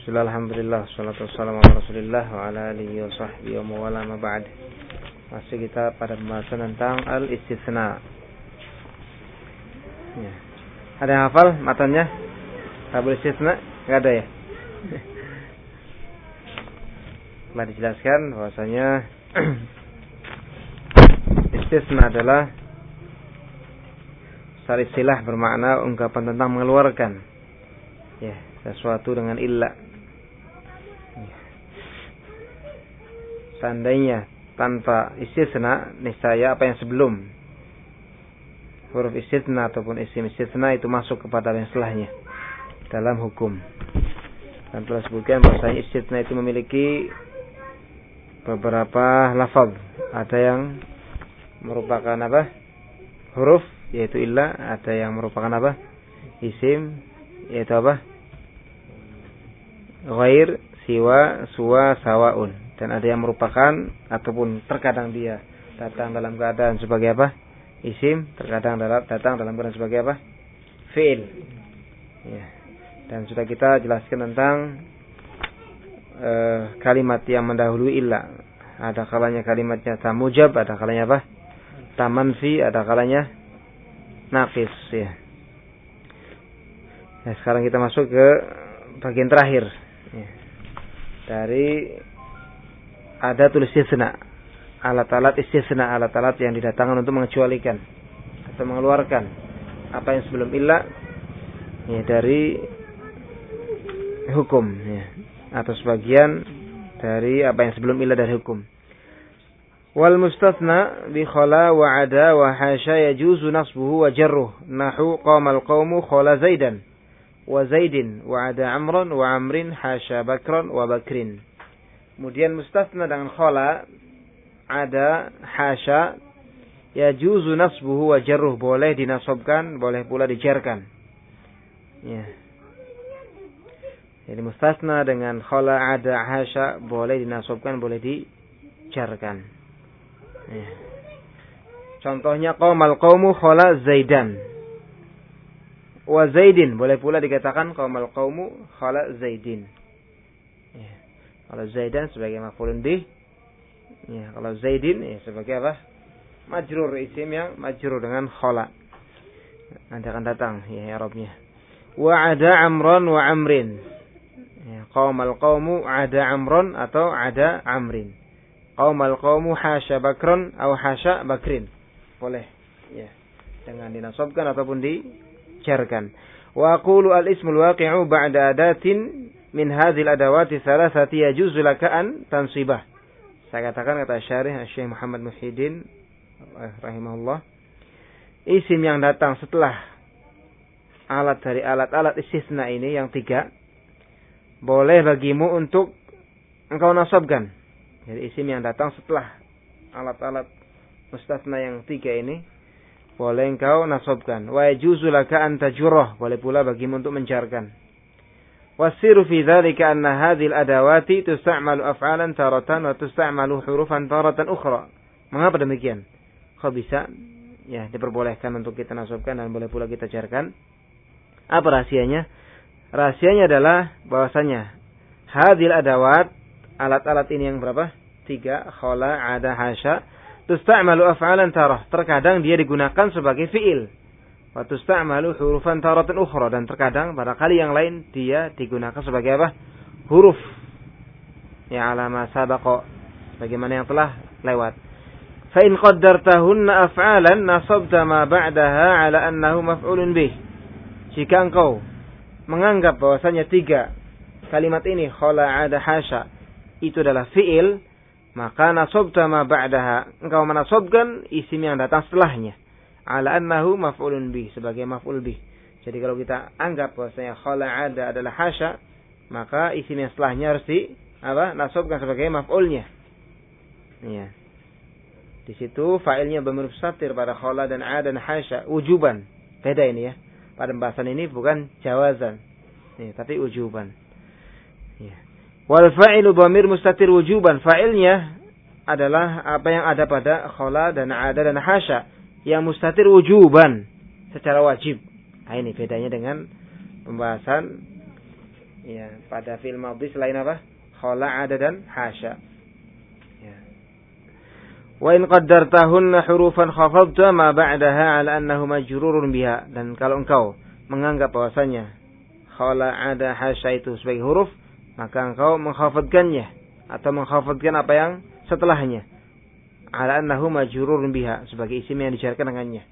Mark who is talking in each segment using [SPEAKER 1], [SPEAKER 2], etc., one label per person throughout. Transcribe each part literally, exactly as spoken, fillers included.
[SPEAKER 1] Bismillah, alhamdulillah, salatu wassalamu ala rasulillah wa ala alihi wa sahbihi wa mawala ma ba'd. Masih kita pada pembahasan tentang al-istitsna. Ya. Ada yang hafal matanya? Tabul istitsna? Enggak ada ya? Telah dijelaskan bahwasanya istitsna adalah sari istilah bermakna ungkapan tentang mengeluarkan ya sesuatu dengan illa. Seandainya tanpa istisna, niscaya apa yang sebelum huruf istisna ataupun isim istisna itu masuk kepada yang setelahnya dalam hukum. Dan telah sebutkan bahwasanya istisna itu memiliki beberapa lafaz. Ada yang merupakan apa? Huruf, yaitu illa. Ada yang merupakan apa? Isim, yaitu apa? Ghair, siwa, suwa, sawaun. Dan ada yang merupakan ataupun terkadang dia datang dalam keadaan sebagai apa? Isim, terkadang datang dalam keadaan sebagai apa? Fi'il. Ya. Dan sudah kita jelaskan tentang uh, kalimat yang mendahului illa. Ada kalanya kalimatnya tamujab, ada kalanya apa? Tamanfi, ada kalanya naqis. Ya. Nah, sekarang kita masuk ke bagian terakhir. Ya. Dari ada tulis istisna, alat-alat istisna, alat-alat yang didatangkan untuk mengecualikan atau mengeluarkan apa yang sebelum illa ya, dari hukum ya, atau sebagian dari apa yang sebelum illa dari hukum. Wal mustatsna bi khala wa ada wa hasya yajuzu nasbuhu wa jarruh nahu qamal qaumu khala zaidan wa zaidin wa ada amran wa amrin hasya bakran wa bakrin. Kemudian mustasna dengan khala, ada, hasya, yajuzu nasbuhu wa jarruh, boleh dinasabkan, boleh pula dijarkan. Ya. Jadi mustasna dengan khala, ada, hasya, boleh dinasabkan, boleh dijarkan. Ya. Contohnya qaumal qaumu khala zaidan. Wa zaidin, boleh pula dikatakan qaumal qaumu khala zaidin. Ya. Kalau zaidan sebagai maf'ulun bih, ya, kalau zaidin ya sebagai apa? Majrur, isim yang majrur dengan khala. Nanti akan datang ya i'rabnya. Wa ada amran wa amrin. Ya, qaumal qaumu ada amran atau ada amrin. Qaumal qaumu hasya bakran atau hasya bakrin. Boleh ya. Dengan dinasabkan ataupun dijarkan. Wa aqulu al-ismul waqi'u ba'da adatin min hadhil adawati thalathati yajuzu laka an tansibah. Saya katakan kata syarih Syekh Muhammad Muhyiddin rahimahullah, isim yang datang setelah alat dari alat-alat istisna ini yang tiga, boleh bagimu untuk engkau nasabkan. Jadi isim yang datang setelah alat-alat mustasna yang tiga ini boleh engkau nasabkan. Wa yajuzu laka an tajurrah, boleh pula bagimu untuk menjarkan. Wasiru fi dzalika anna hadhil adawati tusta'malu af'alan taratan wa tusta'malu hurufan taratan ukhra. Mengapa demikian? Kok bisa ya diperbolehkan untuk kita nasabkan dan boleh pula kita jarkan? Apa rahasianya? Rahasianya adalah bahwasanya hadhil adawat, alat-alat ini yang berapa? Tiga, khala, ada, hasya, tusta'malu af'alan tarah. Terkadang dia digunakan sebagai fi'il. Wa tusta'malu hurufan taratan ukhra, dan terkadang pada kali yang lain dia digunakan sebagai apa? Huruf. Ya alama sabaqa, bagaimana yang telah lewat. Fa in qaddartahunna af'alan nasabta ma ba'daha ala annahu maf'ulun bih. Jika engkau menganggap bahwasanya tiga kalimat ini khala, ada, hasya itu adalah fi'il, maka nasabta ma ba'daha, engkau menasabkan isim yang datang setelahnya ala annahu maf'ulun bih, sebagai maf'ul bih. Jadi kalau kita anggap bahwasanya khala, ada adalah hasya, maka isim yang setelahnya harus di apa? Nasabkan sebagai maf'ulnya. Iya. Di situ fa'ilnya dhamir mustatir pada khala dan ada dan hasya wujuban. Beda ini ya. Pada pembahasan ini bukan jawazan. Nih, tapi wujuban. Iya. Wal fa'ilu dhamir mustatir wujuban. Fa'ilnya adalah apa yang ada pada khala dan ada dan hasya, yang mustatir wujuban, secara wajib. Nah, ini bedanya dengan pembahasan Ya, pada fi'il madhi selain apa? Khala, ada dan hasya. Ya. Wa in qaddartahunna hurufan khafadta ma ba'daha 'ala annahu majrurun biha. Dan kalau engkau menganggap bahwasanya khala, ada, hasya itu sebagai huruf, maka engkau menghafadkannya atau menghafadkan apa yang setelahnya. 'Ala annahu majrurun biha, sebagai isim yang dijarkan dengannya.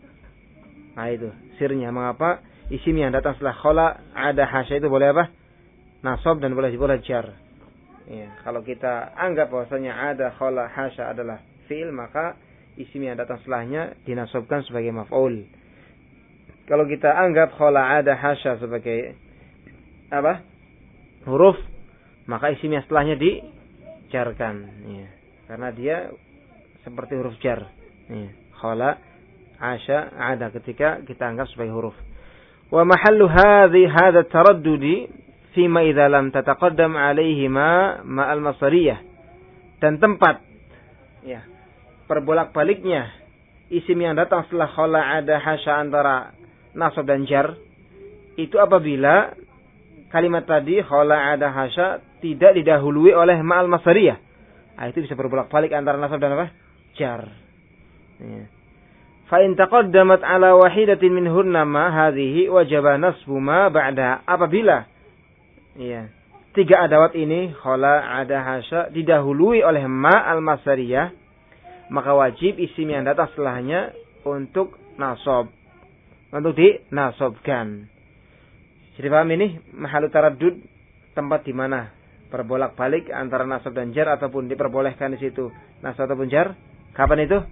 [SPEAKER 1] Nah itu sirnya mengapa isim yang datang setelah khala, ada, hasya itu boleh apa? Nasab dan boleh boleh jar. Ya, kalau kita anggap bahwasanya ada, khala, hasya adalah fi'il, maka isim yang datang setelahnya dinasabkan sebagai maf'ul. Kalau kita anggap khala, ada, hasya sebagai apa? Huruf, maka isim yang setelahnya dijarkan. Ya, karena dia seperti huruf jar. Ya, khala, hasya, ada ketika kita anggap sebagai huruf. Wa mahallu hadhi hadha taraddudi fima idza lam tataqaddam alaihima ma'al masariyah. Dan tempat ya perbolak-baliknya isim yang datang setelah khala, ada, hasya antara nasab dan jar itu apabila kalimat tadi khala, ada, hasya tidak didahului oleh ma'al masariyah. Nah, itu bisa berbolak-balik antara nasab dan apa? Jar. Ya. Fa in taqaddamat ala wahidatin minhunna ma hadhihi wajaba nasbu ma ba'da. Apabila iya, tiga adawat ini khala, ada, hasya didahului oleh ma al-masariyah, maka wajib isim yang datang setelahnya untuk nasab, untuk dinasobkan. Jadi paham ini mahalu taraddud, tempat di mana berbolak-balik antara nasab dan jar ataupun diperbolehkan di situ nasab ataupun jar. Kapan itu?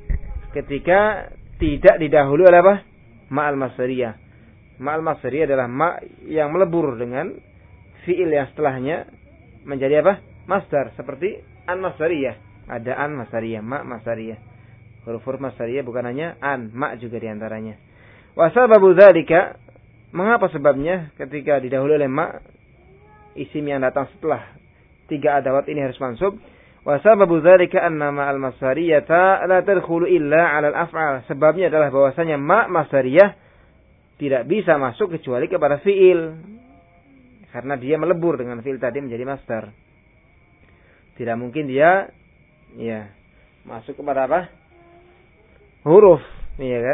[SPEAKER 1] Ketika tidak didahului oleh apa? Ma al-masariyah. Ma al-masariyah adalah ma yang melebur dengan fi'il yang setelahnya menjadi apa? Masdar, seperti an-masdariyah. Ada an-masdariyah, ma-masdariyah. Huruf-huruf masdariyah bukan hanya an, ma juga diantaranya. Wa sababu dzalika, mengapa sebabnya ketika didahului oleh ma, isim yang datang setelah tiga adawat ini harus mansub. Wa sababu dzalika anna ma al-masdariyata la tadkhulu illa 'ala al-af'al. Sebabnya adalah bahwasanya ma masdariyah tidak bisa masuk kecuali kepada fi'il. Karena dia melebur dengan fi'il tadi menjadi masdar. Tidak mungkin dia ya masuk kepada apa? Huruf, iya kan?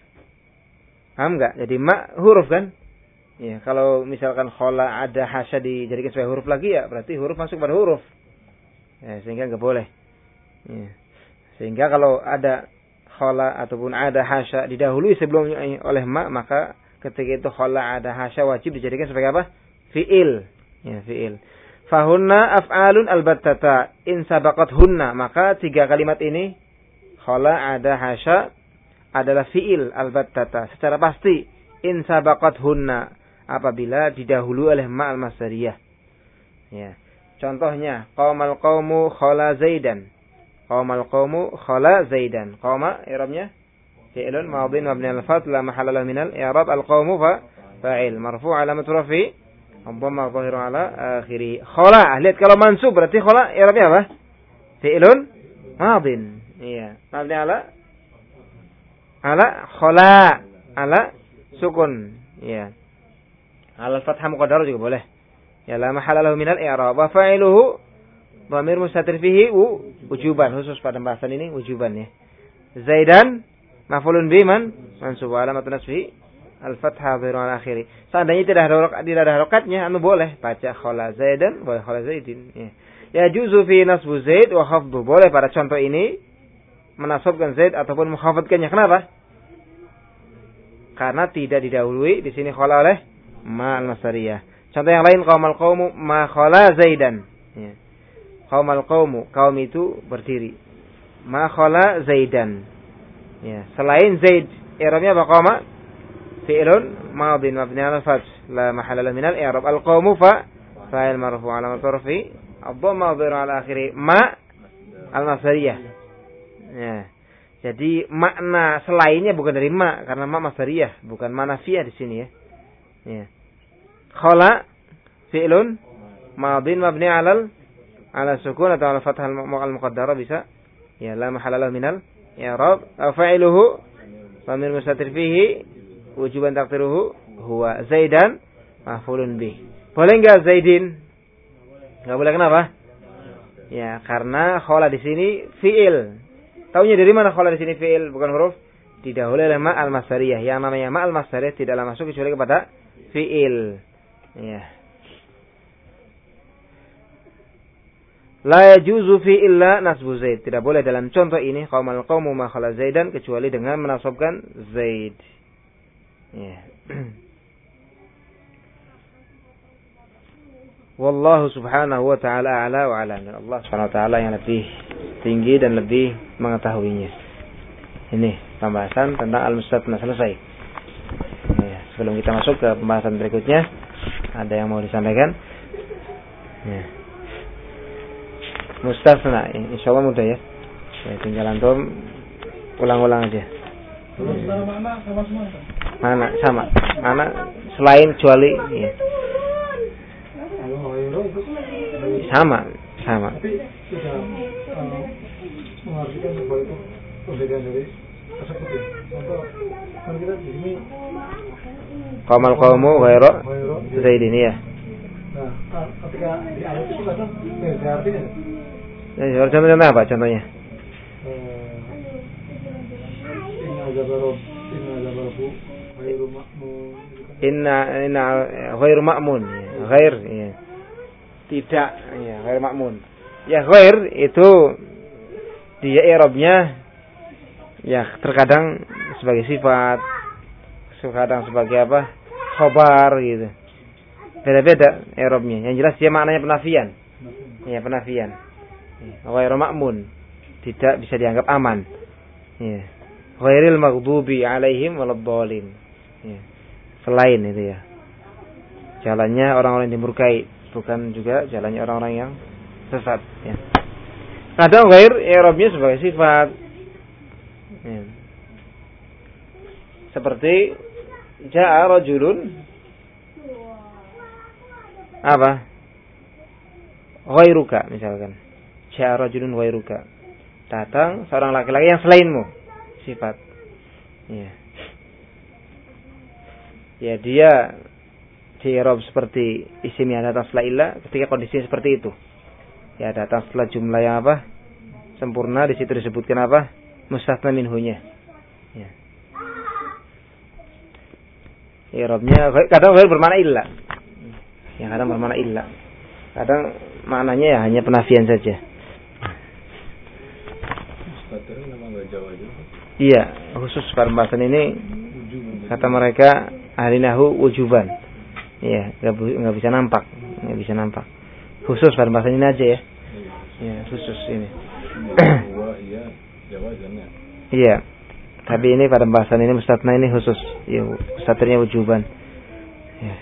[SPEAKER 1] Paham enggak? Jadi ma huruf kan? Ya, kalau misalkan khala, ada, hasya dijadikan sebagai huruf lagi ya berarti huruf masuk pada huruf. Ya, sehingga enggak boleh. Ya. Sehingga kalau ada khala ataupun ada, hasya didahului sebelumnya oleh ma, maka ketika itu khala, ada, hasya wajib dijadikan sebagai apa? Fi'il, ya fi'il. Fahunna af'alun albattata in sabaqat hunna, maka tiga kalimat ini khala, ada, hasya adalah fi'il albattata secara pasti in sabaqat hunna apabila didahului oleh ma al-masdariyah. Ya. Contohnya qaumal qaumu khala zaidan. Qaumal qaumu khala zaidan. Qauma i'rabnya fi'lun madhin mabni al-fath la mahalla lahu min al-i'rab al-qaumu fa fa'il marfu' alamatu rafi' Dhamma dhahiru ala akhiri. Khala, lihat kalau mansub berarti khala i'rabnya apa? Fi'lun madhin. Iya, mabni ala ala khala, ala sukun. Iya. Ala fathah muqaddarah juga boleh. Ya la mahalla lahu min al-i'rab. Wa fa'iluhu dhamir mustatir fihi wujuban, khusus pada bahasan ini wujuban ya. Zaidan maf'ulun bi man mansub alamatun nasbihi al-fathah dhahiru ala akhiri. Seandainya tidak ada harokat, tidak ada harokatnya, anu boleh baca khala zaidan, boleh khala zaidin. Ya, ya juzu fi nasbu zaid wa khafdu. Boleh pada contoh ini menasabkan zaid ataupun menghafadkannya. Kenapa? Karena tidak didahului di sini khala oleh ma al-masdariyah. Contoh yang lain qaumal qaumu ma khala zaidan. Ya. Qaumal qaumu, kaum itu berdiri. Ma khala zaidan. Ya, selain zaid, i'rabnya apa qauma? Fi'lun madhin mabni 'ala al-fath la mahalla lahu min al-i'rab. Al-qaumu fa fa'il marfu' 'alamat rafi' ad-dhamma dhahiru 'ala akhiri ma al-masdariyah. Ya. Jadi makna selainnya bukan dari ma karena ma masdariyah, bukan ma nafiyah di sini ya. Ya. Khala fi'lun madhin mabni 'ala ala sukun atau ala fathah al-muqaddarah bisa. Ya la mahalla lahu min al-i'rab. Fa'iluhu dhamir mustatir fihi wujuban taqdiruhu huwa zaidan maf'ulun bih. Boleh enggak Zaidin? Enggak boleh, kenapa? Ya, karena khala di sini fiil. Taunya dari mana khala di sini fiil bukan huruf? Didahului oleh ma al-masdariyah. Yang namanya ma al-masdariyah tidaklah masuk kecuali kepada fiil. Ya. La yajuzu fi illa nasbu Zaid. Tidak boleh dalam contoh ini qaumal qaumu ma khala Zaidan kecuali dengan menasabkan Zaid. Ya. Wallahu subhanahu wa ta'ala a'la wa a'lam. Allah subhanahu wa ta'ala yang lebih tinggi dan lebih mengetahuinya. Ini pembahasan tentang al-mustathna selesai. Ya, sebelum kita masuk ke pembahasan berikutnya, ada yang mau disampaikan? Ya. Mustathna, insyaallah mudah ya. Ya, tinggal antum ulang-ulang aja.
[SPEAKER 2] Secara mana sama semua?
[SPEAKER 1] Mana sama? Mana selain kecuali ya. Sama, sama.
[SPEAKER 2] Tapi sudah uh, mengartikan bahwa itu pembedaan dari tersebut ya. Contoh kan kita di sini
[SPEAKER 1] Qaumal qaumu ghairu Zaidin ya.
[SPEAKER 2] Nah, ketika di ayat itu kadang beda artinya.
[SPEAKER 1] Ya, contohnya apa contohnya?
[SPEAKER 2] Inna jabarob, inna jabarobu ghairu ma'mun.
[SPEAKER 1] Inna inna ghairu ma'mun. Ghair ya. Tidak, ya, ghair ma'mun. Ya, ghair itu dia i'rabnya ya terkadang sebagai sifat, terkadang sebagai apa? Khabar gitu. Beda-beda i'rabnya. Yang jelas dia maknanya penafian. Ya, penafian. Ghair ma'mun. Tidak bisa dianggap aman. Ya. Ghairil maghdubi 'alaihim waladdallin. Ya. Selain itu ya. Jalannya orang-orang yang dimurkai. Bukan juga jalannya orang-orang yang sesat. Ya. Kadang ghair i'rabnya sebagai sifat. Ya. Seperti ja'a rajulun apa? Ghairuka misalkan. Ja'a rajulun ghairuka. Datang seorang laki-laki yang selainmu. Sifat. Ya. Ya dia di-i'rab seperti isim yang datang setelah illa ketika kondisi seperti itu. Ya datang setelah jumlah yang apa? Sempurna, di situ disebutkan apa? Mustathna minhunya. Ya. I'rabnya kadang bermakna illa. Ya kadang bermakna illa. Kadang maknanya ya hanya penafian saja.
[SPEAKER 2] Mustathna memang enggak Jawa juga.
[SPEAKER 1] Iya, khusus pembahasan ini kata mereka ahli nahwu wujuban. Iya, nggak bisa nampak, nggak bisa nampak. Khusus pada bahasa ini aja ya. Iya, khusus ini.
[SPEAKER 2] Iya, Jawa jangan.
[SPEAKER 1] Iya, tapi ini pada bahasan ini mustathna ini khusus. Iya, mustathna wujuban. Ya.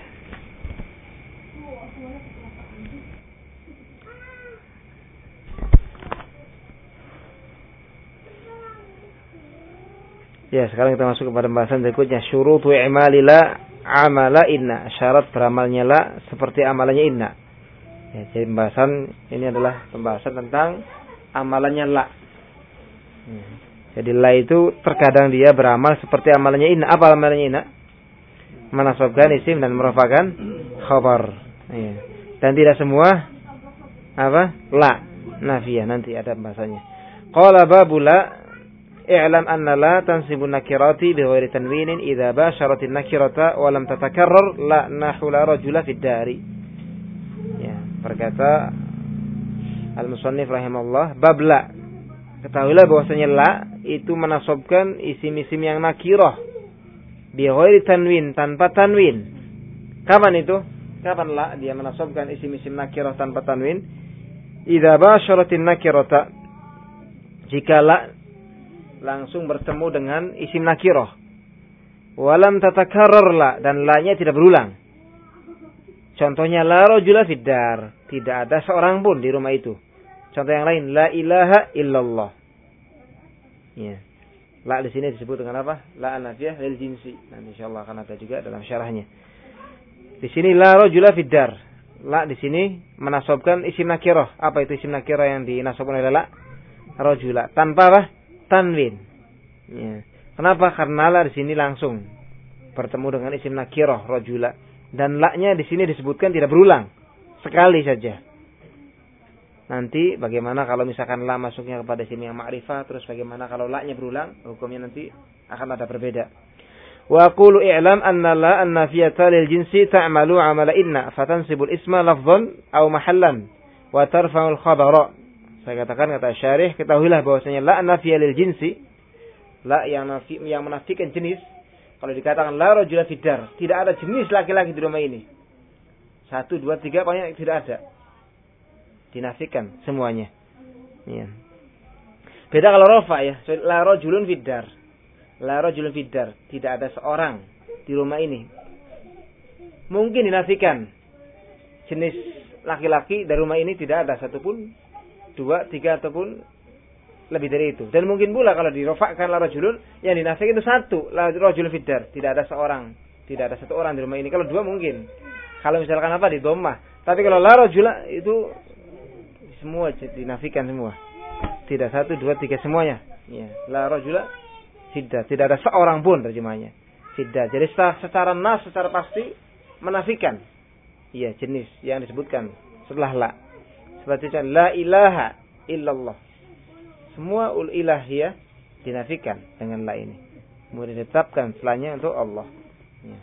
[SPEAKER 1] Ya, sekarang kita masuk kepada pembahasan berikutnya. Syurutu i'malila amala inna. Syarat beramalnya la seperti amalannya inna. Ya, jadi pembahasan ini adalah pembahasan tentang amalannya la. Ya, jadi la itu terkadang dia beramal seperti amalannya inna. Apa amalannya inna? Menasabkan isim dan merupakan khabar. Ya. Dan tidak semua apa? La. Nafiyah, nanti ada pembahasannya. Qala babu la i'lam anna la tansibun nakirati bi ghairi tanwinin idza basharatin nakirata wa lam tatakarrar la nahu la rajula fid dari. Ya, berkata al-musannif rahimahullah bab la. Ketahuilah bahwasanya la itu menasabkan isim-isim yang nakirah bi ghairi tanwin, tanpa tanwin. Kapan itu? Kapan la dia menasabkan isim-isim nakirah tanpa tanwin? Idza basharatin nakirata, jika la langsung bertemu dengan isim nakirah. Walam tatakarrar la, dan la-nya tidak berulang. Contohnya la rajula fid dar, tidak ada seorang pun di rumah itu. Contoh yang lain, la ilaha illallah. Ya. La di sini disebut dengan apa? La an-nafiyah lil jinsi. Nanti insyaallah akan ada juga dalam syarahnya. Di sini la rajula fid dar. La di sini menasabkan isim nakirah. Apa itu isim nakirah yang dinasabkan oleh la? Rajula. Tanpa apa? Tanwin. Ya. Kenapa? Karena la di sini langsung bertemu dengan isim nakirah rajula. Dan la-nya di sini disebutkan tidak berulang, sekali saja. Nanti bagaimana kalau misalkan la masuknya kepada isim yang ma'rifah, terus bagaimana kalau la-nya berulang, hukumnya nanti akan ada berbeda. Wa aqulu i'lam anna la an-nafiyata lil jinsi ta'malu 'amala inna fatansibul isma lafdhan aw mahallan wa tarfa'ul khabara. Saya katakan kata syarih, ketahuilah bahwasanya la an-nafiyah lil jinsi, la yang nafi yang menafikan jenis. Kalau dikatakan la rajula fid dar, tidak ada jenis laki-laki di rumah ini. Satu, dua, tiga, pokoknya tidak ada. Dinafikan semuanya. Ya. Beda kalau rafa ya. La rajulun fid dar. La rajulun fid dar. Tidak ada seorang di rumah ini. Mungkin dinafikan. Jenis laki-laki dari rumah ini tidak ada satupun. Dua, tiga, ataupun lebih dari itu. Dan mungkin pula kalau dirofakkan la rajulun, yang dinafikan itu satu. La rajulun fid dar. Tidak ada seorang. Tidak ada satu orang di rumah ini. Kalau dua mungkin. Kalau misalkan apa di dhammah. Tapi kalau la rajula itu semua dinafikan semua. Tidak satu, dua, tiga semuanya. Ya. La rajula fidda. Tidak ada seorang pun terjemahnya. Fidda. Jadi secara nas, secara pasti menafikan. Iya, jenis yang disebutkan setelah la. Seperti contoh la ilaha illallah. Semua ul ilahiyah dinafikan dengan la ini. Kemudian ditetapkan setelahnya untuk Allah. Ya.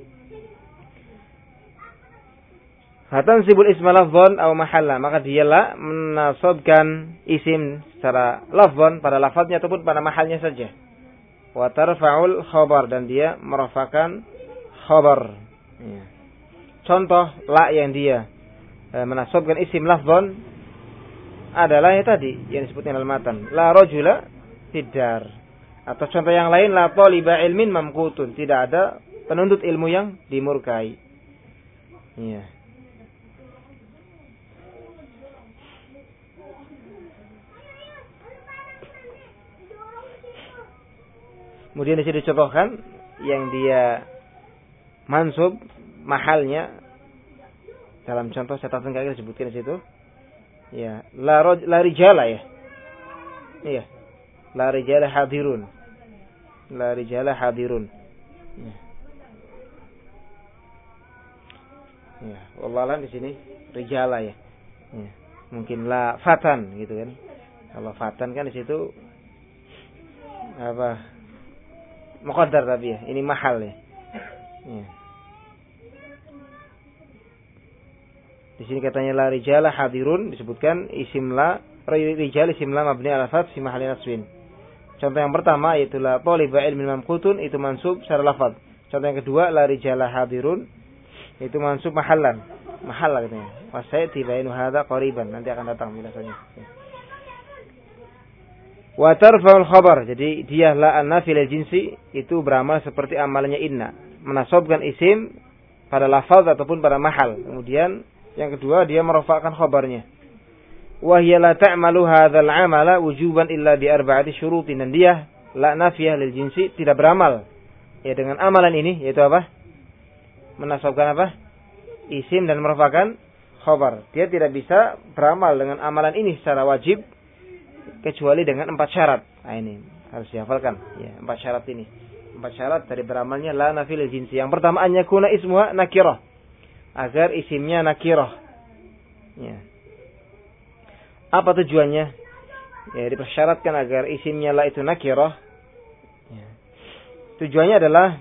[SPEAKER 1] Hatan sibul isma lafzon aw mahalla, maka dialah menasabkan isim secara lafzon pada lafadznya ataupun pada mahalnya saja. Wa tarfa'ul khabar, dan dia merafakan khabar. Ya. Contoh la yang dia e, menasabkan isim lafzon adalah yang tadi yang disebutnya dalam matan, la rajula fid dar. Atau contoh yang lain, la taliba ilmin mamqutun, tidak ada penuntut ilmu yang dimurkai. Iya. Kemudian di sini dicontohkan yang dia mansub mahalnya dalam contoh catatan kaki disebutkan di situ. Ya, la roj, la rijala ya. Iya. La rijala hadirun. La rijala hadirun. Ya. Ya, wallahan di sini rijala ya. Ya. Mungkin la fatan gitu kan. Kalau fatan kan di situ apa? Muqaddar tapi ya, ini mahal ya. Ya. Di sini katanya la rijala hadirun, disebutkan isim la, rijal isim la mabni ala fath fi mahalli nasbin. Contoh yang pertama yaitu la taliba ilmin mamqutun, itu mansub secara lafaz. Contoh yang kedua la rijala hadirun, itu mansub mahallan. Mahal katanya. Wasayati bainu hadza qariban, nanti akan datang bilasanya. Wa tarfa'ul khabar, jadi dia la an-nafi lil jinsi itu beramal seperti amalannya inna, menasabkan isim pada lafaz ataupun pada mahal. Kemudian yang kedua dia merafa'kan khabarnya. Wa hiya la ta'malu hadzal 'amala wujuban illa bi arba'ati syurutin, dan dia la nafiyah lil jinsi tidak beramal ya dengan amalan ini, yaitu apa? Menasabkan apa? Isim dan merafa'kan khabar. Dia tidak bisa beramal dengan amalan ini secara wajib kecuali dengan empat syarat. Nah ini harus dihafalkan ya, empat syarat ini. Empat syarat dari beramalnya la nafil jinsi. Yang pertama, an yakuna ismuha nakirah, agar isimnya nakirah. Ya. Apa tujuannya? Ya, dipersyaratkan agar isimnya la itu nakirah. Ya. Tujuannya adalah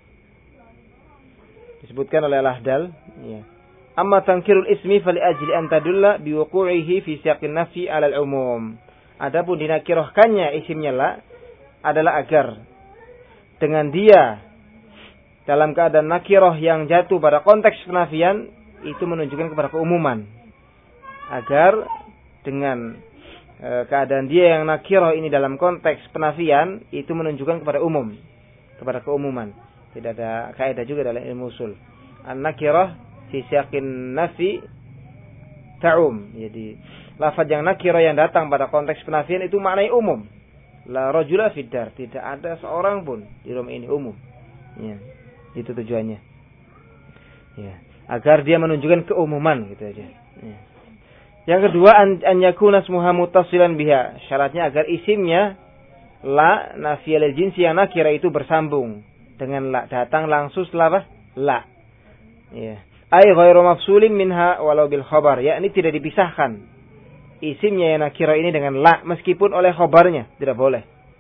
[SPEAKER 1] disebutkan oleh Al-Ahdal, ya. Amma tankirul ismi fali ajli an tadulla biwuqu'ihi fi siyaqin nafi 'ala al-umum. Adapun dinakirahkannya isimnya la adalah agar dengan dia dalam keadaan nakirah yang jatuh pada konteks penafian itu menunjukkan kepada keumuman. Agar dengan e, keadaan dia yang nakirah ini dalam konteks penafian itu menunjukkan kepada umum, kepada keumuman. Tidak ada kaidah juga dalam ilmu usul. An-nakirah fi siyaqin nafi ta'um. Jadi lafaz yang nakirah yang datang pada konteks penafian itu maknanya umum. La rajula fid dar, tidak ada seorang pun di rumah ini, umum. Ya, itu tujuannya. Ya, agar dia menunjukkan keumuman gitu aja. Ya. Yang kedua, an, an yakuna ismuha muttasilan biha. Syaratnya agar isimnya la nafiyah lil jinsi yang nakirah itu bersambung dengan la, datang langsung setelah apa? La. Ya. Ai ghairu mafsulin minha walau bil khabar, yakni tidak dipisahkan isimnya yang nakirah ini dengan la meskipun oleh khabarnya, tidak boleh.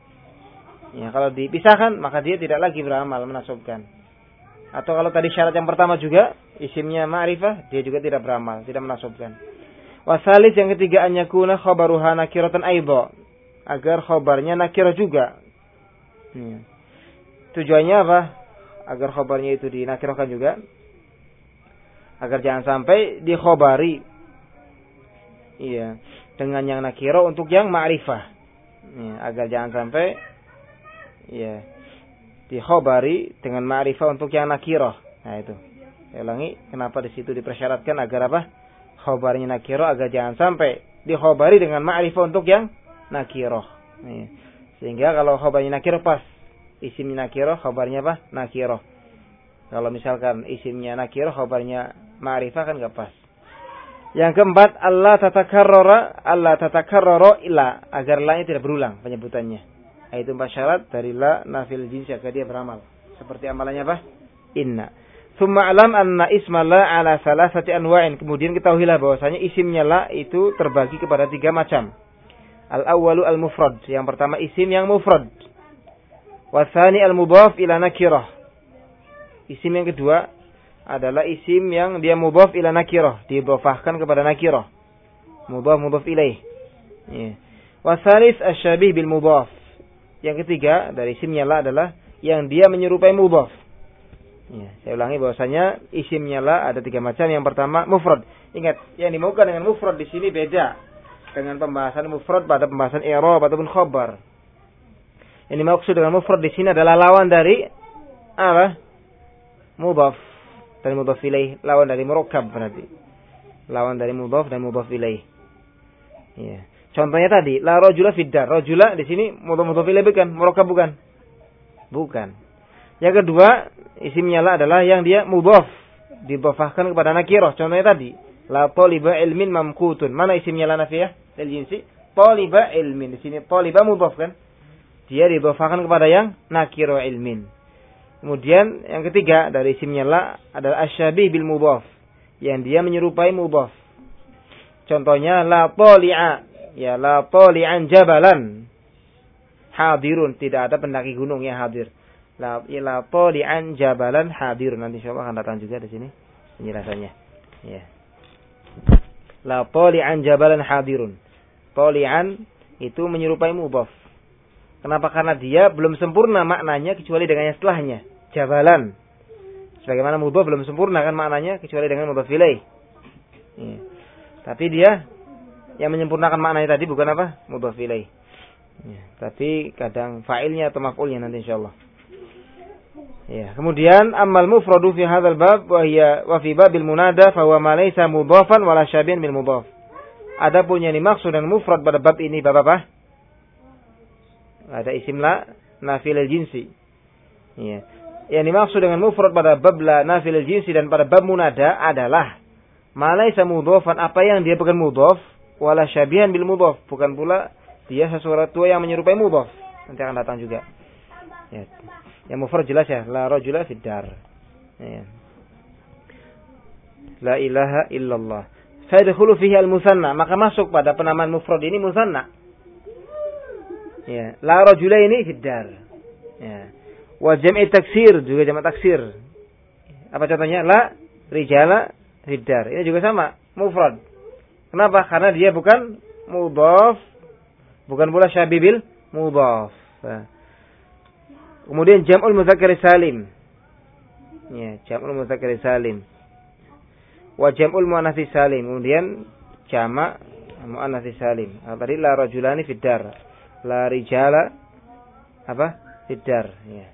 [SPEAKER 1] Ya, kalau dipisahkan maka dia tidak lagi beramal menasabkan. Atau kalau tadi syarat yang pertama juga isimnya ma'rifah, dia juga tidak beramal, tidak menasabkan. Wasalis yang ketiga an yakuna khabaruha nakiratan aidha, agar khabarnya nakirah juga. Ya. Tujuannya apa? Agar khabarnya itu dinakirahkan juga. Agar jangan sampai dikhobari, iya, dengan yang nakiro untuk yang ma'rifah. Ya, agar jangan sampai, iya, dikhobari dengan ma'rifah untuk yang nakiro. Nah itu, saya ulangi, kenapa di situ dipersyaratkan agar apa? Khobarnya nakiro, agar jangan sampai dikhobari dengan ma'rifah untuk yang nakiro. Ya. Sehingga kalau khobarnya nakiro pas, isimnya nakiro, khobarnya apa? Nakiro. Kalau misalkan isimnya nakiro, khobarnya ma'rifah kan gak pas. Yang keempat, Allah tatakarrara, Allah tatakarrara illa, agar la-nya tidak berulang penyebutannya. Itu empat syarat dari la nafil jinsi agar dia beramal. Seperti amalannya apa? Inna. Tsumma alam anna isma la ala salasati anwa'in. Kemudian ketahuilah bahwasanya isimnya la itu terbagi kepada tiga macam. Al-awwalu al-mufrad. Yang pertama isim yang mufrad. Watsani al-mudhaf ila nakirah. Isim yang kedua adalah isim yang dia mudhaf ila nakirah, didhafahkan kepada nakirah. Mudhaf mudhaf ilaih. Ya. Wasalis asyabih bil mudhaf. Yang ketiga dari isimnya la adalah yang dia menyerupai mudhaf. Ya, saya ulangi bahwasanya isimnya la ada tiga macam. Yang pertama mufrad. Ingat, yang dimaukan dengan mufrad di sini beda dengan pembahasan mufrad pada pembahasan i'rab ataupun khabar. Yang dimaksud dengan mufrad di sini adalah lawan dari apa? Mudhaf dan mudhaf ilaih, lawan dari murakkab berarti. Lawan dari mudhaf dan mudhaf ilaih. Ya. Contohnya tadi, la rajula fid dar. Rajula di sini mudhaf mudhaf ilaih bukan, murakkab bukan? Bukan. Yang kedua, isimnya la adalah yang dia mudhaf, didhafahkan kepada nakirah. Contohnya tadi, la taliba ilmin mamqutun. Mana isimnya la nafiyah lil jinsi? Taliba ilmin. Di sini taliba mudhaf kan? Dia didhafahkan kepada yang nakirah ilmin. Kemudian yang ketiga dari isimnya la adalah asyabih bil mudhaf, yang dia menyerupai mudhaf. Contohnya la tali'a, ya la tali'an jabalan hadirun, tidak ada pendaki gunung yang hadir. La la tali'an jabalan hadirun, nanti insyaallah akan datang juga di sini penjelasannya. Ya. La tali'an jabalan hadirun. Tali'an itu menyerupai mudhaf. Kenapa? Karena dia belum sempurna maknanya kecuali dengan yang setelahnya. Jabalan. Sebagaimana mudhaf belum sempurna kan maknanya kecuali dengan mudhaf ilaih. Ya. Tapi dia yang menyempurnakan maknanya tadi bukan apa? Mudhaf ilaih. Ya. Tapi kadang fa'ilnya atau maf'ulnya nanti insyaallah. Ya. Kemudian ammal mufradu fi hadzal bab wa hiya wa fi babil munada fa huwa ma laysa mudhafan wala syabihan bil mudhaf. Adapun yang dimaksud dengan mufrad pada bab ini bab apa? Ada isim la nafil al-jinsi. Ya. Yang dimaksud dengan mufrad pada bab la nafil al-jinsi dan pada bab munada adalah ma laysa mudhafan, apa yang dia bukan mudhaf, wala syabihan bil mudhaf, bukan pula dia sesuatu yang menyerupai mudhaf. Nanti akan datang juga. Ya. Yang mufrad jelas ya, la rajula fid dar. Ya. La ilaha illallah. Fayadkhulu fihi al-musanna, maka masuk pada penamaan mufrad ini musanna. Ya, la rajula ini fid dar. Ya. Wa jam'i taksir juga jamak taksir. Apa contohnya? La rijala fid dar. Ini juga sama, mufrad. Kenapa? Karena dia bukan mudhaf, bukan pula syabih bil mudhaf. Nah. Kemudian jam'ul mudzakkar salim. Ya, jam'ul mudzakkar salim. Wa jam'ul muannats salim. Kemudian jamak muannats salim. Nah, tadi la rajulani fid dar. La rijala apa? Fid dar. Ya.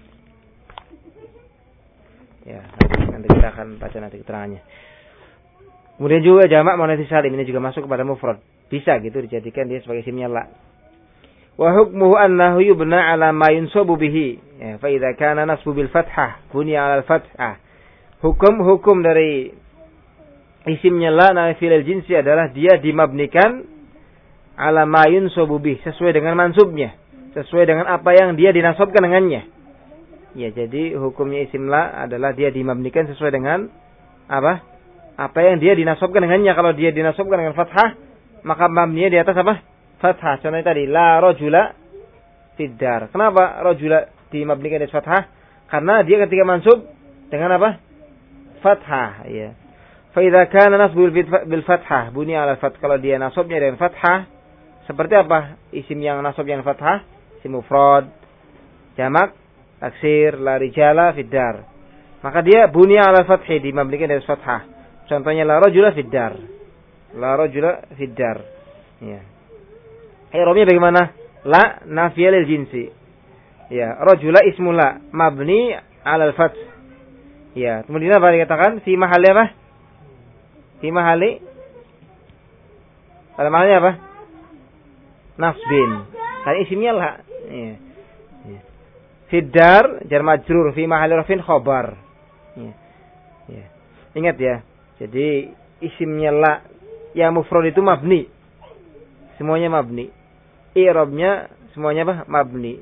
[SPEAKER 1] Ya, nanti kita akan baca nanti keterangannya. Kemudian juga jamak muannats salim ini juga masuk kepada mufrad. Bisa gitu dijadikan dia sebagai isimnya la. Wa hukmuhu annahu yubna ala ma yunsabu bihi. Ya, fa idza kana nasbu bil fathah bunya ala al fathah. Hukum-hukum dari isimnya la nafil al jinsi adalah dia dimabnikan ala ma yunsabu bih, sesuai dengan mansubnya, sesuai dengan apa yang dia dinasabkan dengannya. Ya, jadi hukumnya isim la adalah dia dimabnikan sesuai dengan apa? Apa yang dia dinasabkan dengannya. Kalau dia dinasabkan dengan fathah, maka mabninya di atas apa? Fathah. Contohnya tadi, la rajula fid dar. Kenapa rajula dimabnikan di atas fathah? Karena dia ketika mansub dengan apa? Fathah, ya. Fa idza kana nasbu bil fathah bunya ala fath. Kalau dia nasabnya dengan fathah, seperti apa? Isim yang nasabnya dengan fathah, isim mufrad, jamak, taksir, la rijala fid dar. Maka dia bunya ala fathi dimabnikan dari fathah. Contohnya la rajula fid dar. La rajula fid dar. Ya. I'rabnya bagaimana? La nafiyah lil jinsi. Ya, rajula ismu la mabni ala al-fath. Ya, kemudian apa dikatakan? Fi mahalli apa? Fi mahalli pada mahalnya apa? Nasbin. Kan isimnya la. Ya. Ya. Fid dar jar majrur fi mahalli rafin khabar. Ya. Ya. Ingat ya. Jadi isimnya la yang mufrad itu mabni. Semuanya mabni. I'rabnya semuanya apa? Mabni.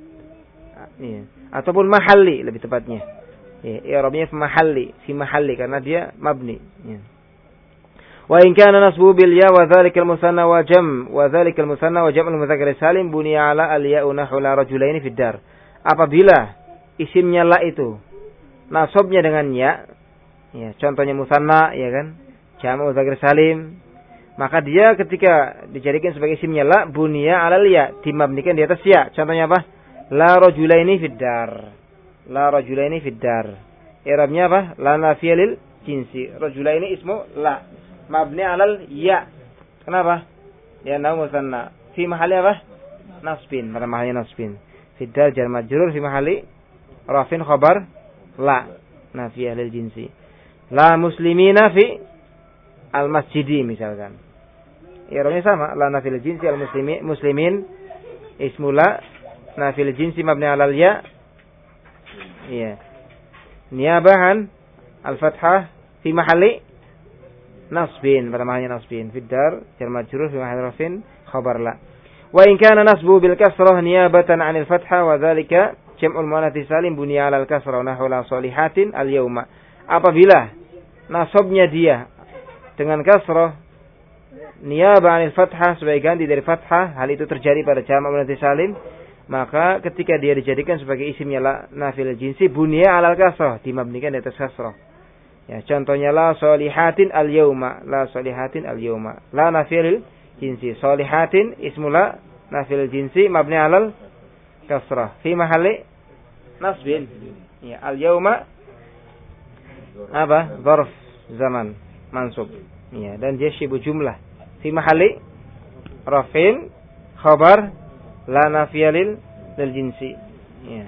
[SPEAKER 1] Ya. Ataupun mahalli lebih tepatnya. Ya, i'rabnya mahalli, fi mahalli karena dia mabni. Ya. Wa in kana nasbu bil ya wa dzalikal musanna wa jam wa dzalikal musanna wa jam'ul mudzakkar salim buniya ala al ya'u nahu la rajulaini fid dar. Apabila isimnya la itu nasabnya dengan ya, ya contohnya musanna ya kan, jam'ul mudzakkar salim, maka dia ketika dijadikan sebagai isimnya la buniya ala al ya, dimabnikan di atas ya. Contohnya apa? La rajulaini fid dar. La rajulaini fid dar. I'rabnya apa? La nafiyah lil jinsi. Rajulaini ismu la mabni alal ya. Kenapa? Ya nahu musanna. Fi mahalli apa? Nasbin. Pada mahalnya nasbin. Fid dar jar majrur fi mahalli rafin khabar la nafiyah lil jinsi. La muslimina fi al masjidi misalkan. I'rabnya sama. La nafiyah lil jinsi al muslimi muslimin ismu la nafiyah lil jinsi mabni alal ya. Iya. Niabahan al-fathah fi mahalli nasbin, pada mahalnya nasbin. Fid dar jar majrur fi mahalli rafin khabar la. Wa in kana nasbu bil kasrah niyabatan 'anil fathah wa dzalika jam'ul muannats salim bunya 'alal kasrah nahwu la solihatin al yauma. Apabila nasabnya dia dengan kasrah niyaba 'anil fathah sebagai ganti dari fathah, hal itu terjadi pada jam'ul muannats salim, maka ketika dia dijadikan sebagai isimnya la nafil jinsi bunya 'alal kasrah, dimabnikan di atas kasrah. Ya, contohnya la solihatin al yauma, la solihatin al yauma. La nafil jinsi, solihatin ismu la nafil jinsi mabni 'alal kasrah fi mahalli nasbin. Ya, al yauma apa? Dzarf zaman mansub. Ya, dan dia syibu jumlah fi mahalli rafin khabar la nafiyah lil jinsi. Ya.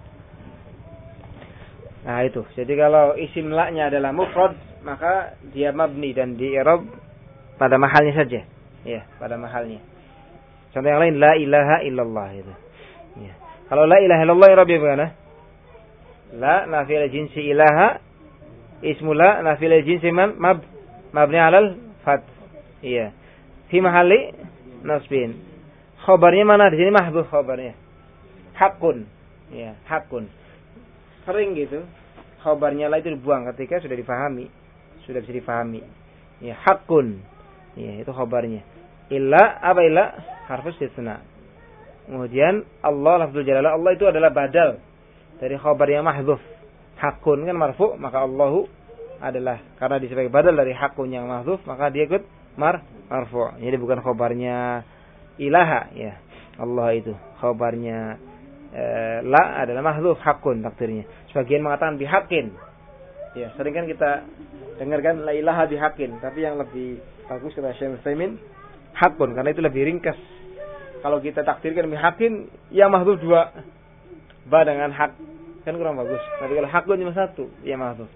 [SPEAKER 1] Nah itu. Jadi kalau isim la-nya adalah mufrad, maka dia mabni dan di i'rab pada mahalnya saja. Ya, pada mahalnya. Contoh yang lain la ilaha illallah itu. Ya. Kalau la ilaha illallah i'rabnya bagaimana? La nafiyah lil jinsi ilaha ismu la nafiyah lil jinsi mab mabni 'alal fath. Iya. Fi mahalli nasbin. Khabarnya mana? Di sini mahdhuf khabarnya. Hakun. Ya, hakun. Sering gitu. Khabarnya la itu dibuang ketika sudah difahami. Sudah bisa difahami. Ya, hakun. Ya, itu khabarnya. Illa apa illa? Harfus istisna. Kemudian Allah lafzul jalalah, Allah itu adalah badal dari khabar yang mahdhuf. Hakun kan marfu, maka Allahu adalah karena dia sebagai badal dari hakun yang mahdhuf, maka dia ikut mar marfu. Jadi bukan khabarnya ilaha ya. Allah itu khabarnya e, la adalah mahdzuf hakun takdirnya. Sebagian mengatakan bihaqqin. Ya, sering kan kita dengarkan la ilaha bihaqqin, tapi yang lebih bagus kata Syekh Utsaimin hakun karena itu lebih ringkas. Kalau kita takdirkan bihaqqin yang mahdzuf dua ba dengan hak kan kurang bagus. Tapi kalau hakun cuma satu, ya mahdzuf.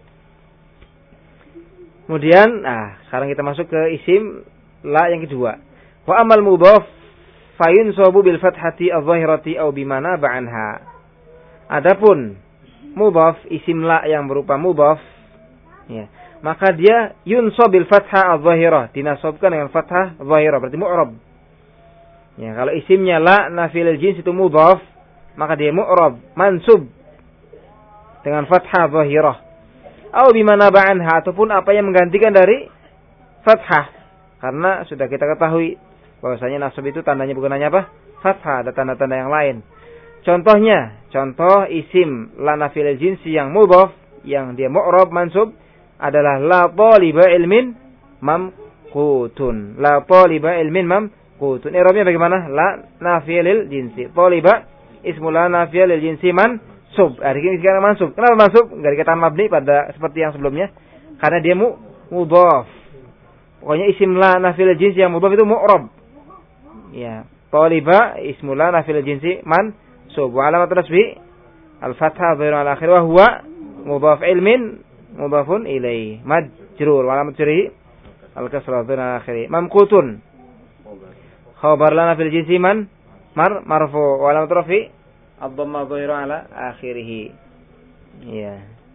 [SPEAKER 1] Kemudian, nah, sekarang kita masuk ke isim la yang kedua. Wa amal mudhaf fayunsabu bil fathati adh-dhahirati aw bimana ba'anha. Adapun mudhaf isim la yang berupa mudhaf ya, maka dia yunsab bil fathah adh-dhahirah, dinasabkan dengan fathah dhahirah berarti mu'rab. Ya, kalau isimnya la nafil jins itu mudhaf, maka dia mu'rab, mansub dengan fathah dhahirah. Au bimana ba'anha, ataupun apa yang menggantikan dari fathah. Karena sudah kita ketahui bahwasanya nasab itu tandanya bukan hanya apa? Fathah, ada tanda-tanda yang lain. Contohnya, contoh isim la nafil jinsi yang mudhaf, yang dia mu'rab mansub adalah la taliba ilmin mamqutun. La taliba ilmin mamqutun. I'rabnya bagaimana? La nafil jinsi. Taliba ismu la nafil jinsi mansub. Ada ini sekarang mansub. Kenapa mansub? Enggak dikatakan mabni pada seperti yang sebelumnya. Karena dia mu mudhaf. Pokoknya isim la nafil jinsi yang mudhaf itu mu'rab. Ya, taliba ismu la nafil jinsi mansub. Wa alamat nasbi al-fathah dhahirun ala akhir wa huwa mudhaf ilmin mudhafun ilaih majrur. Wa alamat jarhi al-kasrah dhahirun ala akhir. Mamqutun khabar la nafil jinsi man mar marfu. Wa alamat rafi ad-dhamma dhahirun ala akhirih. Ya.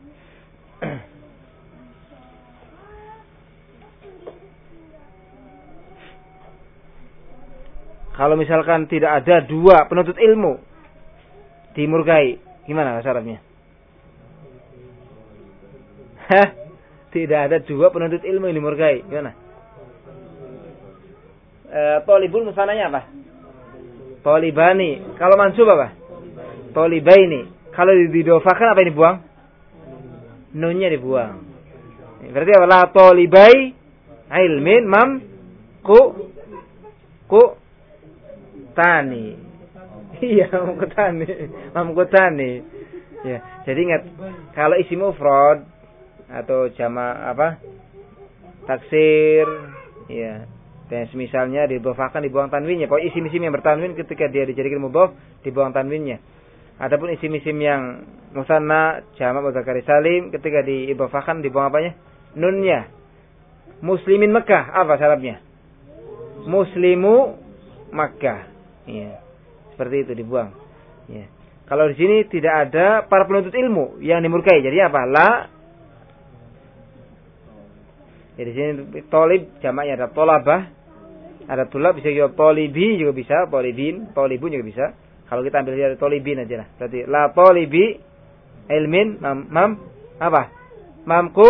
[SPEAKER 1] Kalau misalkan tidak ada dua penuntut ilmu dimurkai, gimana bahasa Arabnya? Hah? Tidak ada dua penuntut ilmu yang dimurkai, gimana? E, Tolibun musananya apa? Tolibani. Kalau mansub apa? Tolibaini. Kalau didofakan apa yang dibuang? Nunnya dibuang. Berarti apa? La tolibai ilmin mam ku ku tani. Iya, mamkutani. Mamkutani. Ya, jadi ingat kalau isim mufrad atau jama apa? Taksir, ya. Dan misalnya didhofahkan dibuang tanwinnya. Pokoknya isim-isim yang bertanwin ketika dia dijadikan mudhof dibuang tanwinnya. Adapun isim-isim yang musanna, jamak mudzakkar salim ketika diidhofahkan dibuang apanya? Nunnya. Muslimin Mekah apa syaratnya? Muslimu Makkah. Ya. Seperti itu dibuang. Ya. Kalau di sini tidak ada para penuntut ilmu yang dimurkai. Jadi apa? La. Jadi di sini tolib jamaknya ada tolabah, ada tulab, bisa juga tolibi juga bisa, tolibin, tolibun juga bisa. Kalau kita ambil dari tolibin aja lah. Berarti la tolibi ilmin mam, mam apa? Mamku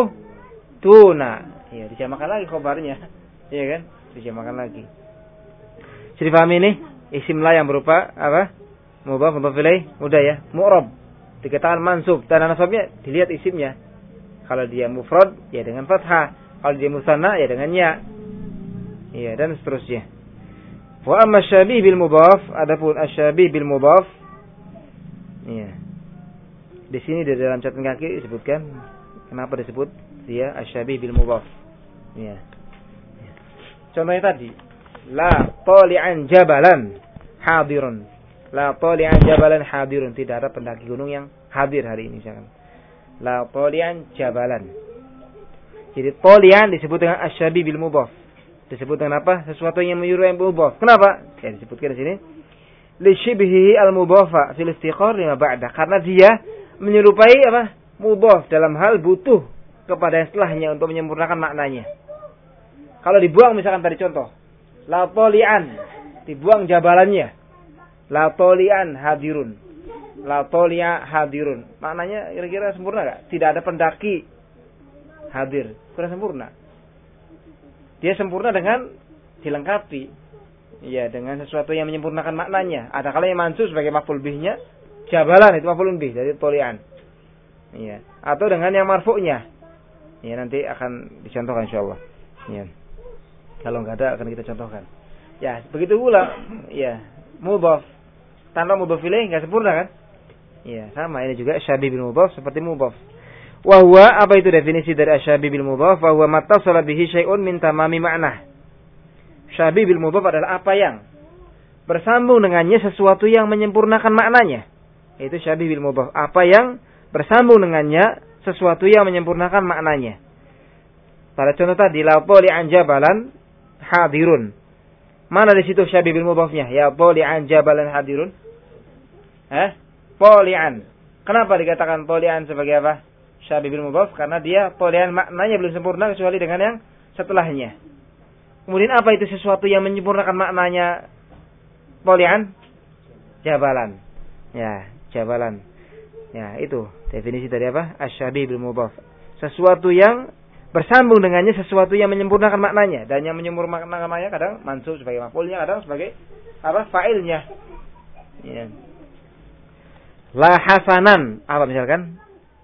[SPEAKER 1] tuna. Ya, dijamakan lagi khabarnya. Iya kan? Dijamakan lagi. Jadi paham ini? Isim la yang berupa apa? Mudhaf mudhaf ilaih, mudah ya. Mu'rab. Dikatakan mansub. Tanda nasabnya dilihat isimnya. Kalau dia mufrad ya dengan fathah. Kalau dia musanna ya dengan ya. Iya, dan seterusnya. Wa amma syabih bil mudhaf, adapun asyabih bil mudhaf. Iya. Di sini di dalam catatan kaki disebutkan kenapa disebut dia asyabih bil mudhaf. Iya. Contohnya tadi, la tali'an jabalan hadirun. La tali'an jabalan hadirun. Tidak ada pendaki gunung yang hadir hari ini misalkan. La tali'an jabalan. Jadi tali'an disebut dengan asyabih bil mudhaf. Disebut dengan apa? Sesuatu yang menyuruh yang mudhaf. Kenapa? Ya disebutkan di sini. Li shibhihi al mudhafa fil istiqrar lima ba'da. Karena dia menyerupai apa? Mudhaf dalam hal butuh kepada yang setelahnya untuk menyempurnakan maknanya. Kalau dibuang misalkan tadi contoh, la tali'an, dibuang jabalannya. La tali'an hadirun. La tali'a hadirun. Maknanya kira-kira sempurna enggak? Tidak ada pendaki hadir. Kurang sempurna. Dia sempurna dengan dilengkapi. Ya, dengan sesuatu yang menyempurnakan maknanya. Ada kala yang mansub sebagai maf'ul bihnya, jabalan itu maf'ulun bih dari tali'an. Ya, atau dengan yang marfu'nya. Ya, nanti akan dicontohkan insyaallah. Ya. Kalau enggak ada akan kita contohkan. Ya, begitu pula ya, mudhaf tanpa mudhaf ilaih enggak sempurna kan? Ya, sama ini juga syabih bil mudhaf seperti mudhaf. Wa huwa, apa itu definisi dari asyabih bil mudhaf? Wa huwa mattasala bihi syai'un min tamami ma'nah. Syabih bil mudhaf adalah apa yang bersambung dengannya sesuatu yang menyempurnakan maknanya. Itu syabih bil mudhaf. Apa yang bersambung dengannya sesuatu yang menyempurnakan maknanya. Pada contoh tadi, la tali'an jabalan hadirun. Mana di situ syabih bil mudhafnya? Ya tali'an jabalan hadirun. Eh? Tali'an. Kenapa dikatakan tali'an sebagai apa? Syabih bil mudhaf karena dia tali'an maknanya belum sempurna kecuali dengan yang setelahnya. Kemudian apa itu sesuatu yang menyempurnakan maknanya tali'an? Jabalan. Ya, jabalan. Ya, itu definisi dari apa? Asyabih bil mudhaf. Sesuatu yang bersambung dengannya, sesuatu yang menyempurnakan maknanya. Dan yang menyempurnakan maknanya kadang mansub sebagai maf'ulnya, kadang sebagai apa? Fa'ilnya. Ya. La hasanan, apa misalkan?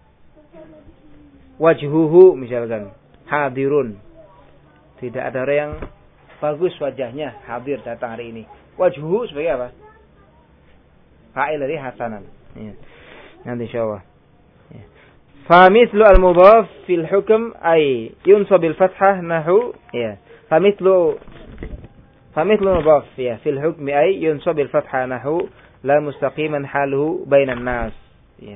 [SPEAKER 1] Wajhuhu misalkan, hadirun. Tidak ada orang yang bagus wajahnya, hadir datang hari ini. Wajhuhu sebagai apa? Fa'il dari hasanan. Ya. Nanti insyaallah. Ya. Famithlu al-mudhaf fil hukm ay yunsab bil fathah nahu ya. Famithlu famithlu mudhaf ya fil hukm ay yunsab bil fathah nahu la mustaqiman haluhu bainan nas. Ya.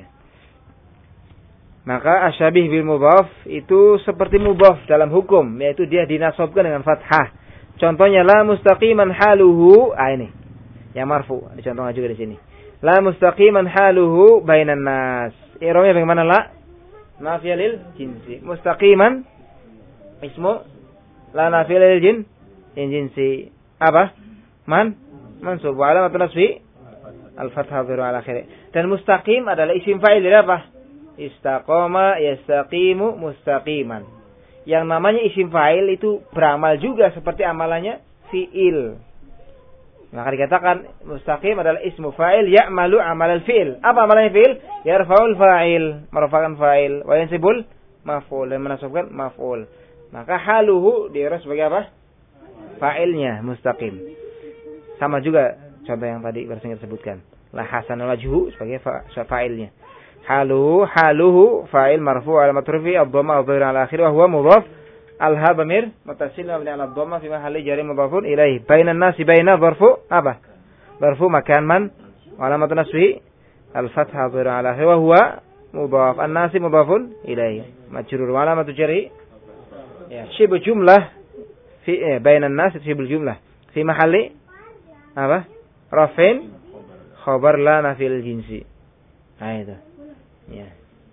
[SPEAKER 1] Maka asyabih bil mudhaf itu seperti mudhaf dalam hukum, yaitu dia dinasabkan dengan fathah. Contohnya la mustaqiman haluhu, ah ini yang marfu, dicontohkan juga di sini. La mustaqiman haluhu bainan nas. I'rabnya bagaimana la? Nafiyah lil jinsi. Mustaqiman ismu la nafiyah lil jin in jinsi. Apa? Man mansub wa alamatun nasbi al-fathah bi ala akhir. Dan mustaqim adalah isim fa'il dari apa? Istaqama yastaqimu mustaqiman. Yang namanya isim fa'il itu beramal juga seperti amalannya fi'il. Maka dikatakan mustaqim adalah ismu fa'il ya'malu amal al-fi'il. Apa amalannya fi'il? Yarfa'ul fa'il, merupakan fa'il, wa yansibul maf'ul, dan menasabkan maf'ul. Maka haluhu diurus sebagai apa? Fa'ilnya mustaqim. Sama juga contoh yang tadi barusan kita sebutkan. La hasanul wajhu sebagai fa'ilnya. Haluhu haluhu fa'il marfu' alamat rufi ad-dhamma adh-dhahira ala akhir wa huwa mudhaf. Al-ha bamir mutasil mabni ala dhamma fi mahalli jari mudhafun ilaih. Bainan nasi baina dharfu apa? Dharfu makan man wa alamatun nasbihi al-fathah dhahira ala akhir wa huwa mudhaf. An-nasi mudhafun ilaih. Majrur wa alamatu jarri ya shibu jumlah fi eh, bainan nasi shibu jumlah fi mahalli apa? Rafin khabar la nafil jinsi. Nah itu. Ya.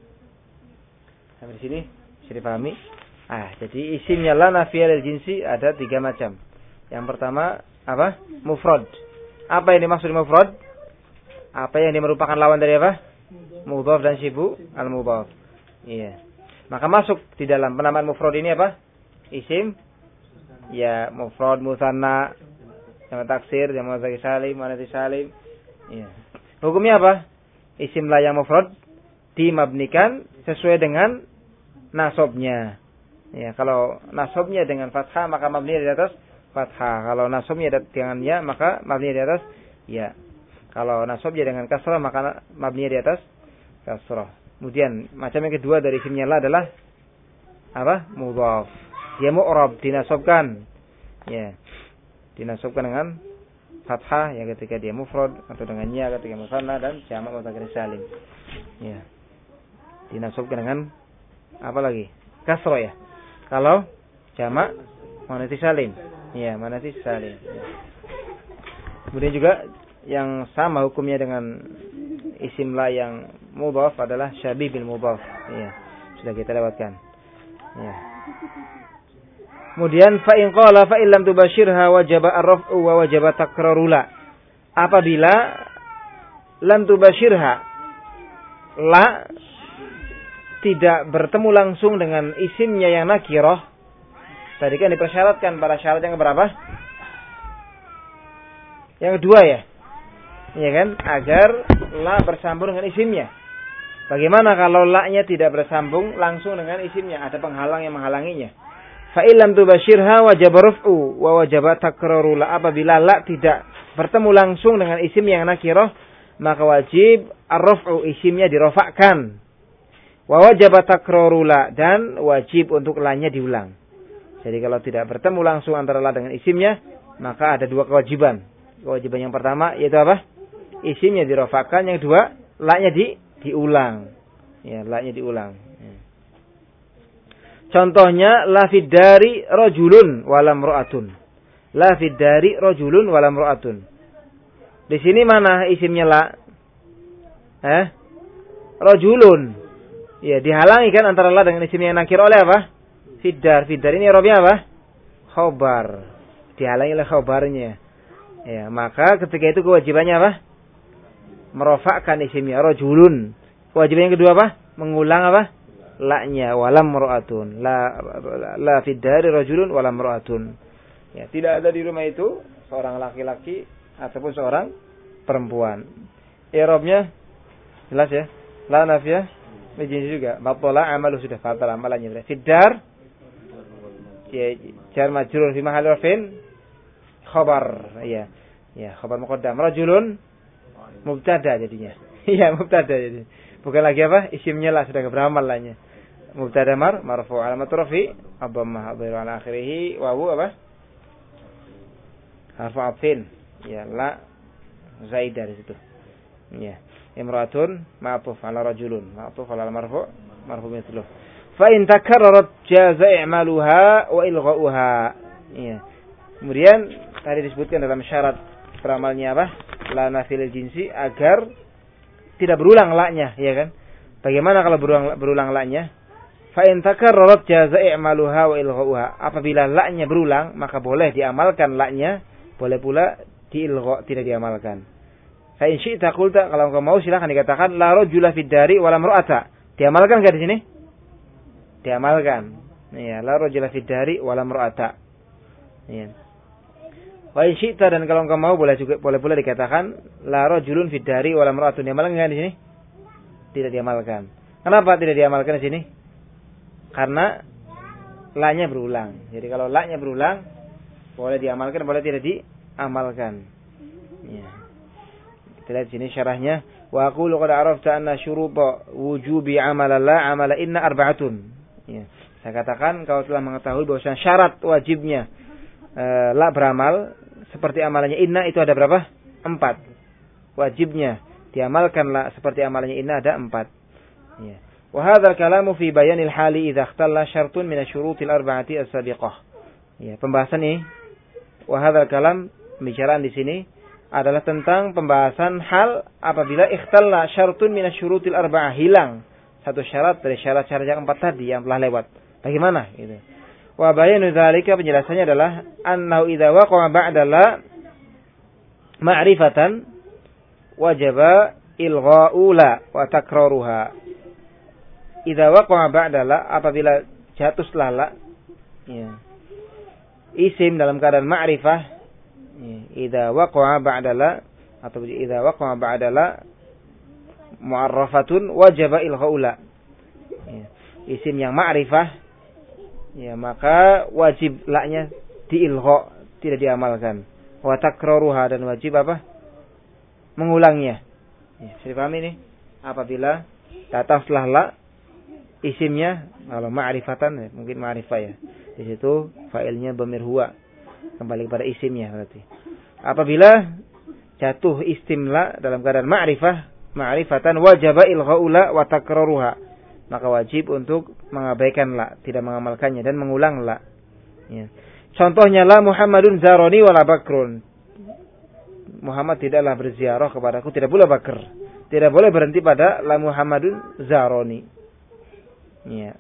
[SPEAKER 1] Sampai di sini bisa dipahami? Ah, jadi isimnya la nafiyah lil jinsi ada tiga macam. Yang pertama apa? Mufrad. Apa yang dimaksud mufrad? Apa yang merupakan lawan dari apa? Mudhaf dan syibu al-mudhaf. Iya. Maka masuk di dalam penamaan mufrad ini apa? Isim ya mufrad musanna, jamak taksir, jamak mudzakkar salim, muannats salim. Iya. Hukumnya apa? Isim la yang mufrad dimabnikan sesuai dengan nasabnya. Ya, kalau nasabnya dengan fathah maka mabni di atas fathah. Kalau nasabnya dengan ya maka mabni di atas ya. Kalau nasabnya dengan kasrah maka mabni di atas kasrah. Kemudian macam yang kedua dari isimnya la adalah apa? Mudhaf. Dia mu'rab, dinasabkan. Ya. Dinasabkan dengan fathah ya ketika dia mufrad atau dengan ya ketika musanna dan jamak mudzakkar salim. Ya. Dinasabkan dengan apa lagi? Kasrah ya. Kalau jamak muannats salim. Ya, muannats salim. Ya. Kemudian juga yang sama hukumnya dengan isim la yang mudhaf adalah syabih bil mudhaf. Ya, sudah kita lewatkan. Ya. Kemudian fa in qala fa illam tubashirha wajaba ar-raf'u wa wajaba takraru la. Apabila lam tubashirha la tidak bertemu langsung dengan isimnya yang nakirah. Tadi kan dipersyaratkan pada syarat yang keberapa? Yang kedua ya. Iya kan? Agar la bersambung dengan isimnya. Bagaimana kalau la-nya tidak bersambung langsung dengan isimnya? Ada penghalang yang menghalanginya. Fa illam tubashirha wajib raf'u wa wajib takraru la. Apabila la tidak bertemu langsung dengan isim yang nakirah, maka wajib ar-raf'u, isimnya dirofakkan. Wa wajib takraru la, dan wajib untuk la-nya diulang. Jadi kalau tidak bertemu langsung antara la dengan isimnya, maka ada dua kewajiban. Kewajiban yang pertama yaitu apa? Isimnya dirofakkan. Yang kedua, la-nya di diulang. Ya, la-nya diulang. Ya. Contohnya la fid dari rajulun walam ra'atun. La fid dari rajulun walam ra'atun. Di sini mana isimnya la? Eh? Rajulun. Ya, dihalangi kan antara la dengan isimnya yang nakir oleh apa? Fiddar. Fiddar ini robnya apa? Khobar. Dihalangi oleh khobarnya. Ya, maka ketika itu kewajibannya apa? Merofakkan isimnya rajulun. Kewajiban yang kedua apa? Mengulang apa? la-nya walam mar'atun. La la fid dari rajulun walam mar'atun. Ya, tidak ada di rumah itu seorang laki-laki ataupun seorang perempuan. I'rabnya jelas ya. La nafiyah majins juga. Batala amalu sudah fatal amalannya. Fid dar ya jar majrur fi mahall rafin khabar. Ya. Ya, khabar muqaddam. Rajulun mubtada jadinya. Iya, mubtada jadi. Bukan lagi apa? Isimnya lah sudah beramal lahnya. Mubtada mar marfu' alamat rafi dhammah dhairu ala akhirih wa hu apa? Harfu atfin. Ya, la zaidah di situ. Ya. Imratun ma'tuf ala rajulun, ma'tuf ala marfu' marfu' mithluh. Fa in takarrarat jaza i'maluha wa ilgha'uha. Ya. Kemudian tadi disebutkan dalam syarat beramalnya apa? La nafil jinsi agar tidak berulang la-nya, ya kan? Bagaimana kalau berulang berulang la-nya? Fa in takarrarat jaza i'maluha wa ilgha'uha. Apabila la-nya berulang, maka boleh diamalkan la-nya, boleh pula diilgha, tidak diamalkan. Fa in syi'ta qulta, kalau engkau mau silakan dikatakan la rajula fid dari wala mar'ata. Diamalkan enggak di sini? Diamalkan. Ya, la rajula fid dari wala mar'ata. Ya. Wa in syi'ta, dan kalau engkau mau boleh juga boleh pula dikatakan la rajulun fid dari wala mar'atun. Diamalkan enggak di sini? Tidak diamalkan. Kenapa tidak diamalkan di sini? Karena la-nya berulang. Jadi kalau la-nya berulang boleh diamalkan, boleh tidak diamalkan. Ya. Kita lihat sini syarahnya. Wa aqulu qad arafta anna syuruta wujubi amala la amala inna arba'atun. Ya. Saya katakan kau telah mengetahui bahwa syarat wajibnya e, la beramal seperti amalannya inna itu ada berapa? Empat. Wajibnya diamalkan la seperti amalannya inna ada empat. Ya. Wa hadzal kalamu fi bayanil hali idza ikhtalla syartun min asyurutil arba'ati as-sabiqah. Ya, pembahasan ini wa hadzal kalam, pembicaraan di sini adalah tentang pembahasan hal apabila ikhtalla syartun min asyurutil arba'ah, hilang satu syarat dari syarat-syarat yang empat tadi yang telah lewat. Bagaimana gitu? Wa bayanu dzalika, penjelasannya adalah annahu idza waqa'a ba'da la ma'rifatan wajaba ilgha'u la wa takraruha. Idza waqa'a ba'da la, apabila jatuh setelah la, ya, isim dalam keadaan ma'rifah, idza waqa'a ba'da la atau idza waqa'a ba'da la mu'arrafatun wajaba ilgha'u la. Ya, isim yang ma'rifah, ya, maka wajib la-nya diilgha, tidak diamalkan. Wa takraruha, dan wajib apa? Mengulangnya. Ya, bisa dipahami ini? Apabila datang setelah la isimnya, kalau ma'rifatan ya, mungkin ma'rifah ya. Di situ fa'ilnya dhamir huwa, kembali kepada isimnya berarti. Apabila jatuh isim la dalam keadaan ma'rifah, ma'rifatan wajaba ilgha'u la wa takraruha, maka wajib untuk mengabaikan la, tidak mengamalkannya dan mengulang la. Ya. Contohnya la Muhammadun zaroni wala bakrun. Muhammad tidaklah berziarah kepadaku, tidak pula Bakr. Tidak boleh berhenti pada la Muhammadun zaroni. Ya.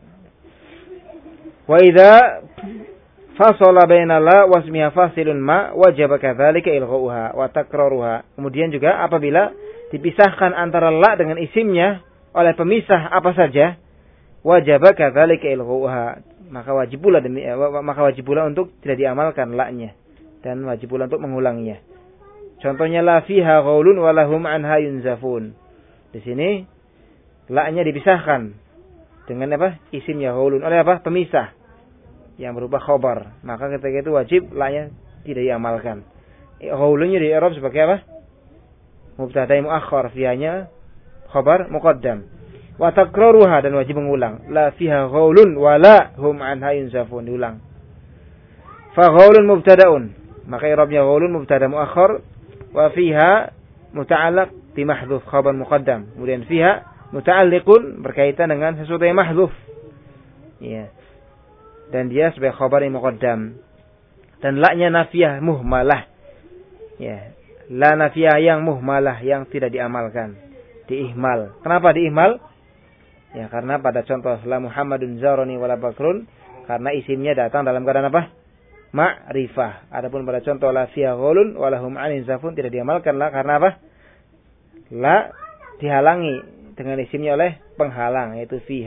[SPEAKER 1] Wa idza fasala baina la wasmiha fasilun ma wajaba kadzalika ilghauha wa takraruha. Kemudian juga apabila dipisahkan antara la dengan isimnya oleh pemisah apa saja, wajaba kadzalika ilghauha, maka wajib pula demi maka wajib pula untuk tidak diamalkan la-nya dan wajib pula untuk mengulangnya. Contohnya la fiha ghaulun wa lahum anha yunzafun. Di sini la-nya dipisahkan dengan apa? Isimnya ghaulun oleh apa? Pemisah yang berupa khobar, maka ketika itu wajib la-nya tidak diamalkan. Ghaulunnya di i'rab sebagai apa? Mubtada muakhar, fihanya khobar muqaddam. Wa takraruha, dan wajib mengulang. La fiha ghaulun wa la hum anha yunzafun, diulang. Fa ghaulun mubtada'un, maka i'rabnya ghaulun mubtada muakhar, wa fiha muta'allaq bi mahdhuf khabar muqaddam. Kemudian fiha muta'alliqun, berkaitan dengan sesuatu yang mahdhuf. Ya. Dan dia sebagai khabar yang muqaddam. Dan la-nya nafiyah muhmalah. Ya. La nafiyah yang muhmalah, yang tidak diamalkan, diihmal. Kenapa diihmal? Ya, karena pada contoh la Muhammadun zaroni wala bakrun, karena isimnya datang dalam keadaan apa? Ma'rifah. Adapun pada contoh la fiha ghaulun wala hum anin zafun, tidak diamalkan la, karena apa? La dihalangi dengan isimnya oleh penghalang, yaitu fiha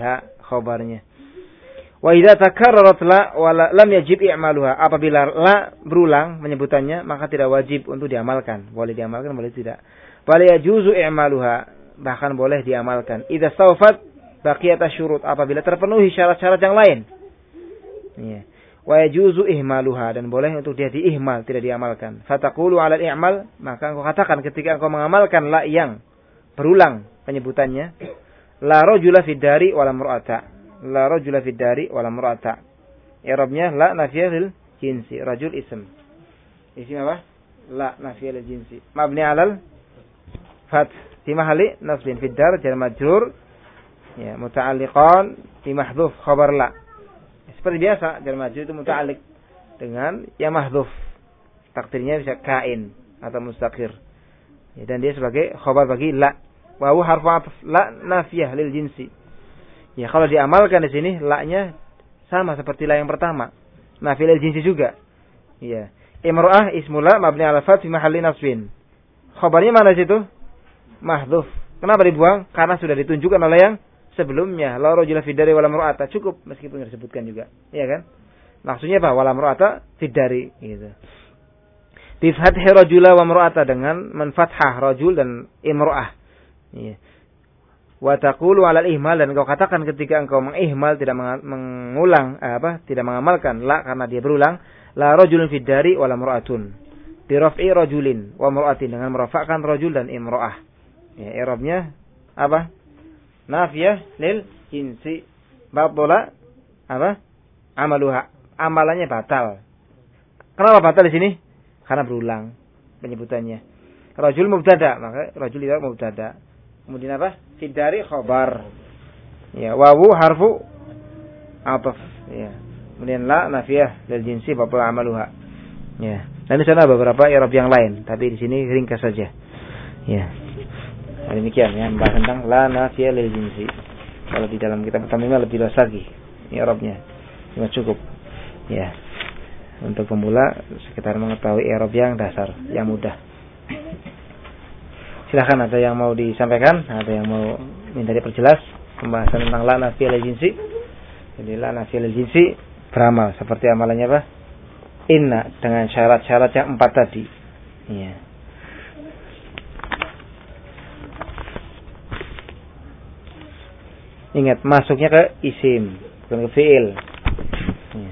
[SPEAKER 1] khabarnya. Wa idza takarrarat la wala lam yajib i'maluha. Apabila la berulang penyebutannya, maka tidak wajib untuk diamalkan. Boleh diamalkan, boleh tidak. Bal yajuzu i'maluha, bahkan boleh diamalkan. Idza stawfat baqiyat asyurut, apabila terpenuhi syarat-syarat yang lain. Ya. Wa yajuzu ihmaluha, dan boleh untuk dia diihmal, tidak diamalkan. Fataqulu 'ala al-i'mal, maka engkau katakan ketika engkau mengamalkan la yang berulang penyebutannya, la rajula fid dari wala mar'ata. La rajula fid dari wala mar'ata. I'rabnya la nafiyah lil jinsi, rajul ism. Isim apa? La nafiyah lil jinsi. Mabni 'alal fath fi mahalli nasbin fid dar jar majrur. Ya, muta'alliqan fi mahdhuf khabar la. Seperti biasa, jar majrur itu muta'alliq dengan yang mahdhuf. Takdirnya bisa kain atau mustaqir. Ya, dan dia sebagai khabar bagi la. Wa huwa harfu atf la nafiyah lil jinsi. Ya, kalau diamalkan di sini la-nya sama seperti la yang pertama. Nafiyah lil jinsi juga. Ya. Imra'ah ismula mabni 'ala fath fi mahalli nasbin. Khabarnya mana situ? Mahdhuf. Kenapa dibuang? Karena sudah ditunjukkan oleh yang sebelumnya. La rajula fid dari wala mar'ata, cukup meskipun enggak disebutkan juga. Iya kan? Maksudnya apa? Wala mar'ata fid dari gitu. Bi fathi rajula wa mar'ata, dengan menfathah rajul dan imra'ah. Iya. Wa taqulu 'ala al-ihmal, dan engkau katakan ketika engkau mengihmal, tidak mengulang apa? Tidak mengamalkan la karena dia berulang, la rajulun fid dari wala mar'atun. Bi raf'i rajulin wa mar'atin, dengan merafa'kan rajul dan imra'ah. Ya, i'rabnya apa? Nafiyah lil jinsi. Batala apa? Amaluha. Amalannya batal. Kenapa batal di sini? Karena berulang penyebutannya. Rajul mubtada, maka rajul itu mubtada. Kemudian apa? Fidari khabar. Ya, wawu harfu ataf. Ya. Kemudian la nafiyah lil jinsi batala amaluha. Ya. Dan di sana beberapa i'rab yang lain, tapi di sini ringkas saja. Ya. Nah, demikian ya, membahas tentang la nafiyah lil jinsi. Kalau di dalam kitab tamimah lebih luas lagi i'rabnya. Cuma cukup. Ya. Untuk pemula sekitar mengetahui i'rab yang dasar, yang mudah. Silakan, ada yang mau disampaikan, ada yang mau minta diperjelas pembahasan tentang la nafiyah lil jinsi. Jadi la nafiyah lil jinsi beramal seperti amalannya apa? Inna, dengan syarat-syarat yang empat tadi. Iya. Ingat, masuknya ke isim, bukan ke fi'il. Ya.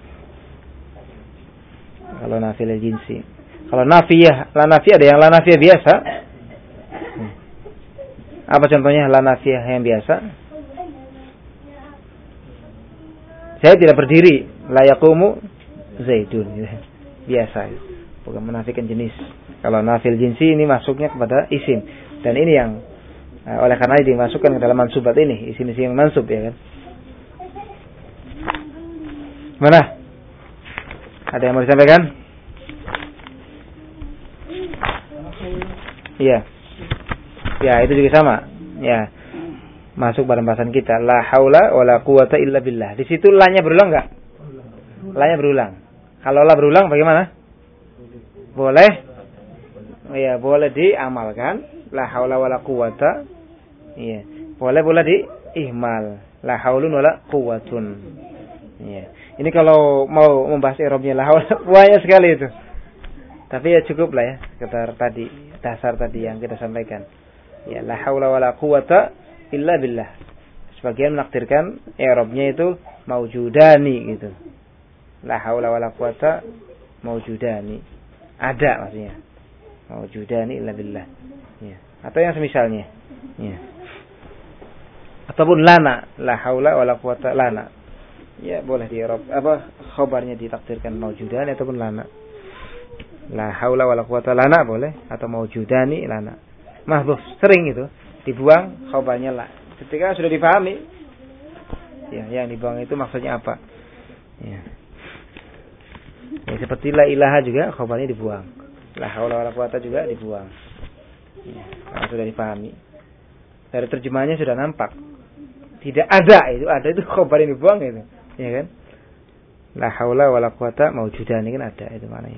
[SPEAKER 1] Kalau nafiyah lil jinsi. Kalau nafiyah, la nafiyah, ada yang la nafiyah biasa. Ya. Apa contohnya la nafiyah yang biasa? Saya tidak berdiri, la yaqumu zaidun. Biasa, bukan menafikan jenis. Kalau nafiyah jinsi ini masuknya kepada isim. Dan ini yang Nah, oleh karena itu dimasukkan ke dalam mansubat ini, isim-isim yang mansub, ya kan? Mana? Ada yang mau disampaikan? Iya. Ya, itu juga sama. Ya. Masuk pada pembahasan kita, la haula wala quwata illa billah. Di situ la-nya berulang enggak? La-nya berulang. Kalau la berulang bagaimana? Boleh. Ya, boleh diamalkan. La haula wala quwata. Iya. Boleh boleh di ihmal. La haulun wala quwatun. Iya. Ini kalau mau membahas i'rabnya la haula, banyak sekali itu. Tapi ya cukup lah ya, sekitar tadi dasar tadi yang kita sampaikan. Ya, la haula wala quwata illa billah. Sebagian menakdirkan i'rabnya itu maujudani gitu. La haula wala quwata maujudani. Ada maksudnya. Maujudani illa billah. Ya. Atau yang semisalnya. Ya. Ataupun lana, la haula wala quwata lana. Ya, boleh di i'rab apa khabarnya ditakdirkan maujudani ataupun lana. La haula wala quwata lana boleh, atau maujudani lana. Mahdhuf sering itu dibuang khabarnya la. Ketika sudah dipahami ya, yang dibuang itu maksudnya apa. Ya. Ya, seperti la ilaha juga khabarnya dibuang. La haula wala quwata juga dibuang. Ya, kalau sudah dipahami. Dari terjemahannya sudah nampak. Tidak ada itu, ada itu khabar yang dibuang itu. Ya kan? La haula wala quwata maujudan ini kan ada itu maknanya.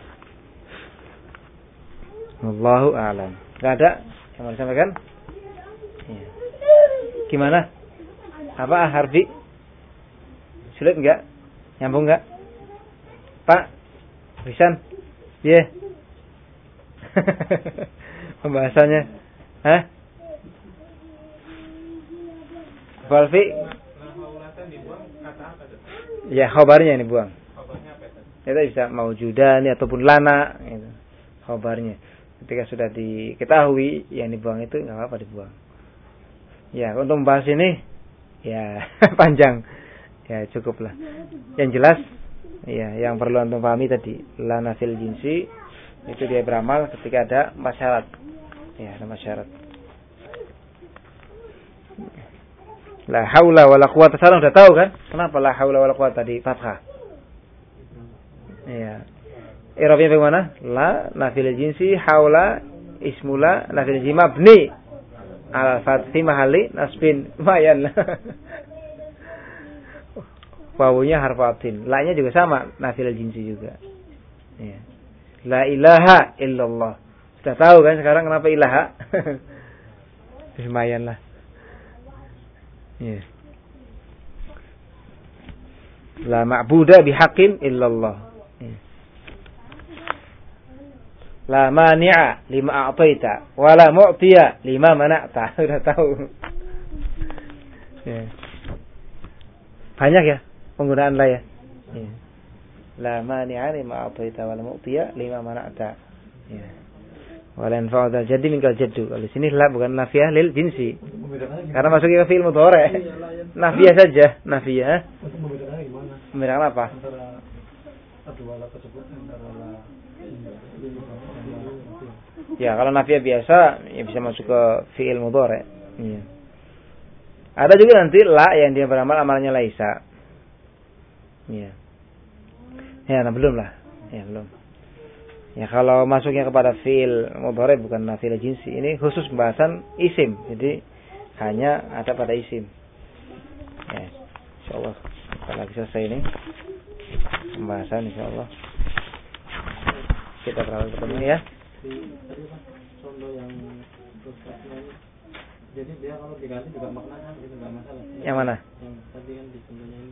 [SPEAKER 1] Wallahu a'lam. Enggak ada yang mau disampaikan? Ya. Gimana? Apa harfi? Sulit enggak? Nyambung enggak? Pak? Risan? Iya. Yeah. Pembahasannya. Hah? Balfi? Ya, khobarnya ini buang. Kita bisa maujudan ataupun lana gitu. Khobarnya. Ketika sudah diketahui yang dibuang itu enggak apa-apa dibuang. Ya, untuk membahas ini ya panjang. Ya, cukuplah. Yang jelas ya, yang perlu antum pahami tadi, lana fil jinsi itu dia beramal ketika ada empat syarat. Ya, ada empat syarat. La haula wala quwata, sekarang udah tahu kan? Kenapa la haula wala quwata di fathah? Iya. I'rabnya bagaimana? La nafil jinsi, haula ismula nafil jinsi mabni ala fathi mahali nasbin mayan. Wawunya harfatin. La-nya juga sama, nafil jinsi juga. Iya. La ilaha illallah. Sudah tahu kan sekarang kenapa ilaha? Lumayan lah. Ya. La ma'buda bihaqqin illallah. Ya. La mani'a lima a'taita wa la mu'tiya lima mana'ta. Sudah tahu. Ya. Banyak ya penggunaan la ya. Ya. La mani'a lima a'taita wa la mu'tiya lima mana'ta. Ya. Wala yanfa'u dzal jaddi minkal jaddu. Kalau di sini la bukan nafiyah lil jinsi. Karena masuknya ke fi'il mudhari'. Nafiyah saja, nafiyah.
[SPEAKER 2] Untuk membedakannya gimana?
[SPEAKER 1] Membedakan apa?
[SPEAKER 2] Antara dua la tersebut antara la
[SPEAKER 1] ya, kalau nafiyah biasa ya bisa masuk ke fi'il mudhari'. Iya. Ada juga nanti la yang dia beramal amalnya laisa. Iya. Ya, nah belum lah. Ya, belum. Ya, kalau masuknya kepada fi'il mudhari' bukan nafil jinsi, ini khusus pembahasan isim. Jadi hanya ada pada isim. Ya, insyaallah kalau selesai ini pembahasan insyaallah. Kita terlalu ketemu ya.
[SPEAKER 2] Di tadi Pak, contoh yang ini. Jadi dia kalau diganti juga maknanya gitu enggak masalah.
[SPEAKER 1] Yang mana?
[SPEAKER 2] Yang tadi kan di contohnya ini.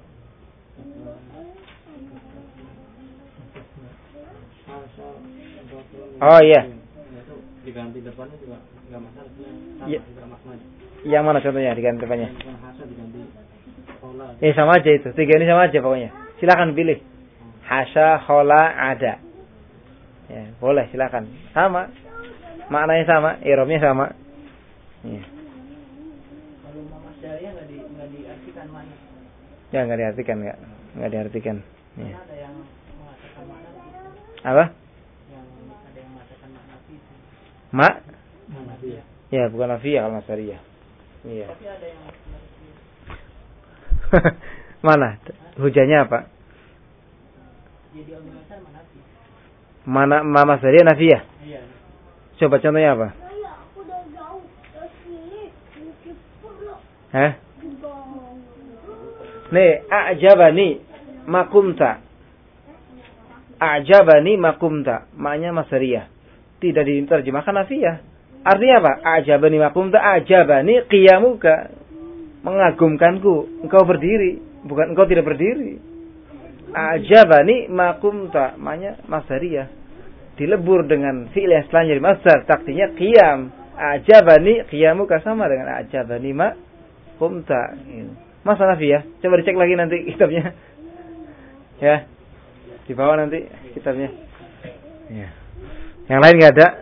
[SPEAKER 1] Oh iya.
[SPEAKER 2] Itu diganti depannya juga enggak masalah. Sama
[SPEAKER 1] ya.
[SPEAKER 2] juga maknanya.
[SPEAKER 1] Yang mana contohnya diganti depannya?
[SPEAKER 2] Hasa diganti khola.
[SPEAKER 1] Eh sama aja itu. Tiga ini sama aja pokoknya. Silakan pilih. Hasa, khola, ada. Ya, boleh silakan. Sama. Maknanya sama, i'rabnya sama. Ya.
[SPEAKER 2] Kalau Mama Syariah enggak di enggak diartikan mana?
[SPEAKER 1] Ya, enggak diartikan enggak. Enggak diartikan. Ya.
[SPEAKER 2] Ada yang mengatakan makna.
[SPEAKER 1] Apa?
[SPEAKER 2] Yang ada yang mengatakan makna itu.
[SPEAKER 1] Ma?
[SPEAKER 2] Nafiyah.
[SPEAKER 1] Ya, bukan nafiyah kalau Syariah. Iya.
[SPEAKER 2] Tapi ada yang
[SPEAKER 1] mana? Hujahnya apa?
[SPEAKER 2] jadi al-mu'asar manafi.
[SPEAKER 1] Mana Mama Syariah nafiyah?
[SPEAKER 2] Iya.
[SPEAKER 1] Coba contohnya apa? Hah? Nih, a'jabani makumta. A'jabani makumta. Maknanya Masariyah. Tidak diterjemahkan nafiyah. Artinya apa? A'jabani makumta, a'jabani qiyamuka. Mengagumkanku, engkau berdiri, bukan engkau tidak berdiri. A'jabani makumta. Maknanya Masariyah. Dilebur dengan fi'il yang setelahnya masdar, takdinya qiyam. A'jabani qiyamuka sama dengan a'jabani makumta. Masa nafiyah? Coba dicek lagi nanti kitabnya. Ya. Di bawah nanti kitabnya. Ya. Yang lain enggak ada?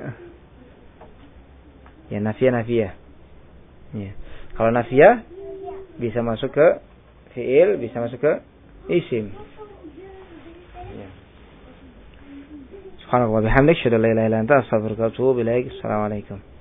[SPEAKER 1] Ya, nafiyah nafiyah. Ya. Kalau nafiyah bisa masuk ke fi'il, bisa masuk ke isim. Ya. Subhanallah wa bihamdihi, asyhadu an la ilaha illa anta, astaghfiruka wa atubu ilaik. Assalamualaikum.